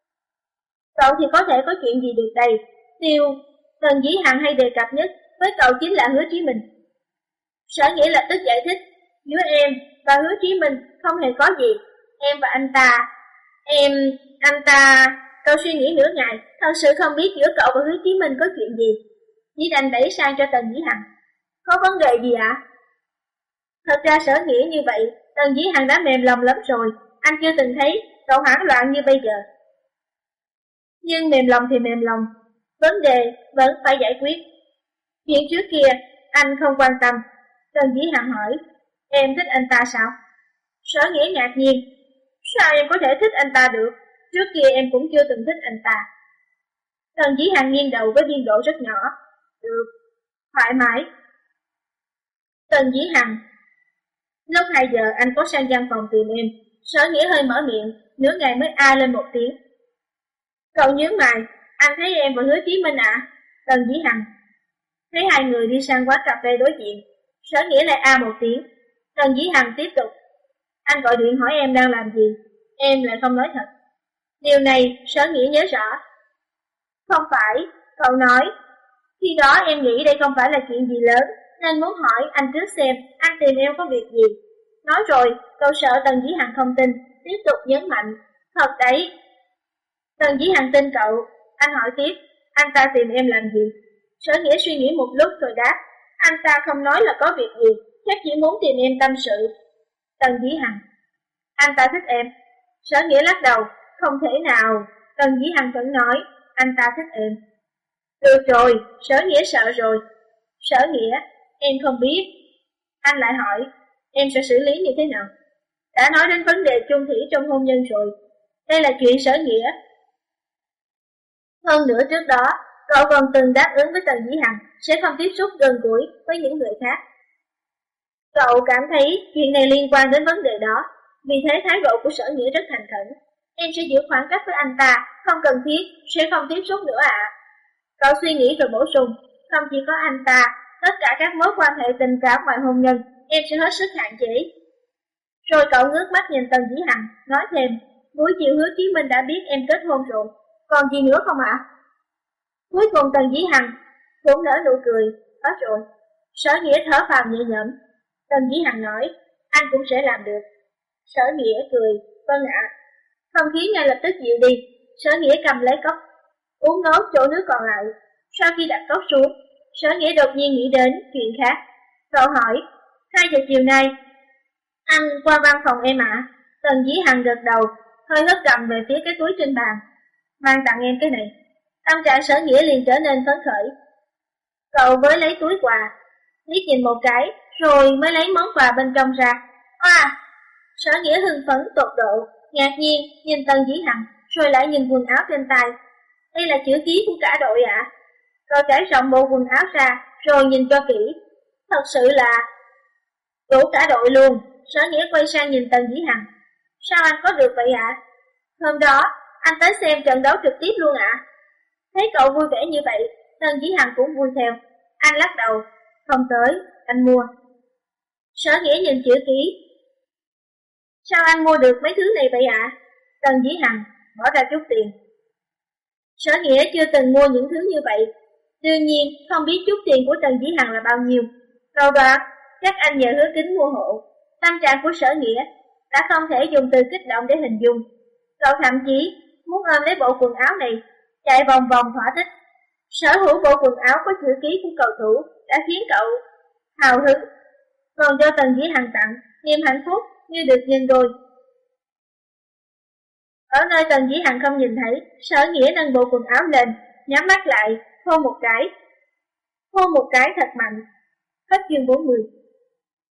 [SPEAKER 1] Cậu thì có thể có chuyện gì được đây? Điều Tần Dĩ Hằng hay đề cập nhất với cậu chính là Hứa Chí Minh. Sở Nghĩa lập tức giải thích, giữa em và Hứa Chí Minh không hề có gì. Em và anh ta, em, anh ta, cậu suy nghĩ nửa ngày, thật sự không biết giữa cậu và Hứa Chí Minh có chuyện gì. Chỉ đành đẩy sang cho Tần Dĩ Hằng. Có vấn đề gì ạ? À? Thật ra Sở Nghĩa như vậy, Tần Dĩ Hằng đã mềm lòng lắm rồi. Anh chưa từng thấy cậu hoảng loạn như bây giờ. Nhưng mềm lòng thì mềm lòng, vấn đề vẫn phải giải quyết. Chuyện trước kia anh không quan tâm. Tần Dĩ Hằng hỏi, em thích anh ta sao? Sở Nghĩa ngạc nhiên, sao em có thể thích anh ta được? Trước kia em cũng chưa từng thích anh ta. Tần Dĩ Hằng nghiêng đầu với biên độ rất nhỏ. Được, thoải mái. Tần Dĩ Hằng, lúc hai giờ anh có sang văn phòng tìm em. Sở Nghĩa hơi mở miệng, nửa ngày mới a lên một tiếng. Cậu nhướng mày, anh thấy em và Hứa Chí Minh ạ? À? Tần Dĩ Hằng, thấy hai người đi sang quán cà phê đối diện. Sở Nghĩa lại a một tiếng. Tần Dĩ Hằng tiếp tục, anh gọi điện hỏi em đang làm gì, em lại không nói thật. Điều này Sở Nghĩa nhớ rõ. Không phải, cậu nói, khi đó em nghĩ đây không phải là chuyện gì lớn, nên muốn hỏi anh trước xem anh tìm em có việc gì. Nói rồi, cậu sợ Tần Dĩ Hằng không tin, tiếp tục nhấn mạnh, thật đấy. Tần Dĩ Hằng tin cậu, anh hỏi tiếp, anh ta tìm em làm gì? Sở Nghĩa suy nghĩ một lúc rồi đáp, anh ta không nói là có việc gì, chắc chỉ muốn tìm em tâm sự. Tần Dĩ Hằng, anh ta thích em. Sở Nghĩa lắc đầu, không thể nào. Tần Dĩ Hằng vẫn nói, anh ta thích em. Được rồi, Sở Nghĩa sợ rồi. Sở Nghĩa, em không biết. Anh lại hỏi, em sẽ xử lý như thế nào? Đã nói đến vấn đề chung thủy trong hôn nhân rồi. Đây là chuyện Sở Nghĩa. Hơn nữa trước đó, cậu còn từng đáp ứng với Tần Dĩ Hằng sẽ không tiếp xúc gần gũi với những người khác. Cậu cảm thấy chuyện này liên quan đến vấn đề đó, vì thế thái độ của Sở Nghĩa rất thành khẩn. Em sẽ giữ khoảng cách với anh ta, không cần thiết, sẽ không tiếp xúc nữa ạ. À. Cậu suy nghĩ rồi bổ sung, không chỉ có anh ta, tất cả các mối quan hệ tình cảm ngoài hôn nhân, em sẽ hết sức hạn chế. Rồi cậu ngước mắt nhìn Tần Dĩ Hằng, nói thêm, buổi chiều Hứa Chí Minh đã biết em kết hôn rồi, còn gì nữa không ạ? À? Cuối cùng Tần Dĩ Hằng cũng nở nụ cười, hết rồi. Sở Nghĩa thở phào nhẹ nhõm. Tần Dĩ Hằng nói, anh cũng sẽ làm được. Sở Nghĩa cười, vâng ạ. Không khí ngay lập tức dịu đi. Sở Nghĩa cầm lấy cốc, uống nốt chỗ nước còn lại. Sau khi đặt cốc xuống, Sở Nghĩa đột nhiên nghĩ đến chuyện khác. Cậu hỏi, hai giờ chiều nay, anh qua văn phòng em ạ? À? Tần Dĩ Hằng gật đầu, hơi hất cầm về phía cái túi trên bàn. Mang tặng em cái này. Tâm trạng Sở Nghĩa liền trở nên phấn khởi. Cậu mới lấy túi quà, liếc nhìn một cái, rồi mới lấy món quà bên trong ra. À! Sở Nghĩa hưng phấn tột độ, ngạc nhiên nhìn Tần Dĩ Hằng, rồi lại nhìn quần áo trên tay. Đây là chữ ký của cả đội ạ. À? Cậu trải rộng bộ quần áo ra, rồi nhìn cho kỹ. Thật sự là đủ cả đội luôn. Sở Nghĩa quay sang nhìn Tần Dĩ Hằng. Sao anh có được vậy ạ? À? Hôm đó, anh tới xem trận đấu trực tiếp luôn ạ. À? Thấy cậu vui vẻ như vậy, Tần Dĩ Hằng cũng vui theo. Anh lắc đầu, không tới, anh mua. Sở Nghĩa nhìn chữ ký. Sao anh mua được mấy thứ này vậy ạ? À? Tần Dĩ Hằng bỏ ra chút tiền. Sở Nghĩa chưa từng mua những thứ như vậy. Đương nhiên, không biết chút tiền của Tần Dĩ Hằng là bao nhiêu. Câu đó, các anh nhờ Hứa Kính mua hộ. Tâm trạng của Sở Nghĩa đã không thể dùng từ kích động để hình dung. Cậu thậm chí muốn ôm lấy bộ quần áo này, chạy vòng vòng thỏa thích. Sở hữu bộ quần áo có chữ ký của cầu thủ đã khiến cậu hào hứng, còn do Tần Dĩ Hằng tặng, niềm hạnh phúc như được nhân đôi. Ở nơi Tần Dĩ Hằng không nhìn thấy, Sở Nghĩa nâng bộ quần áo lên, nhắm mắt lại, hôn một cái. Hôn một cái thật mạnh. Hết chương bốn mươi.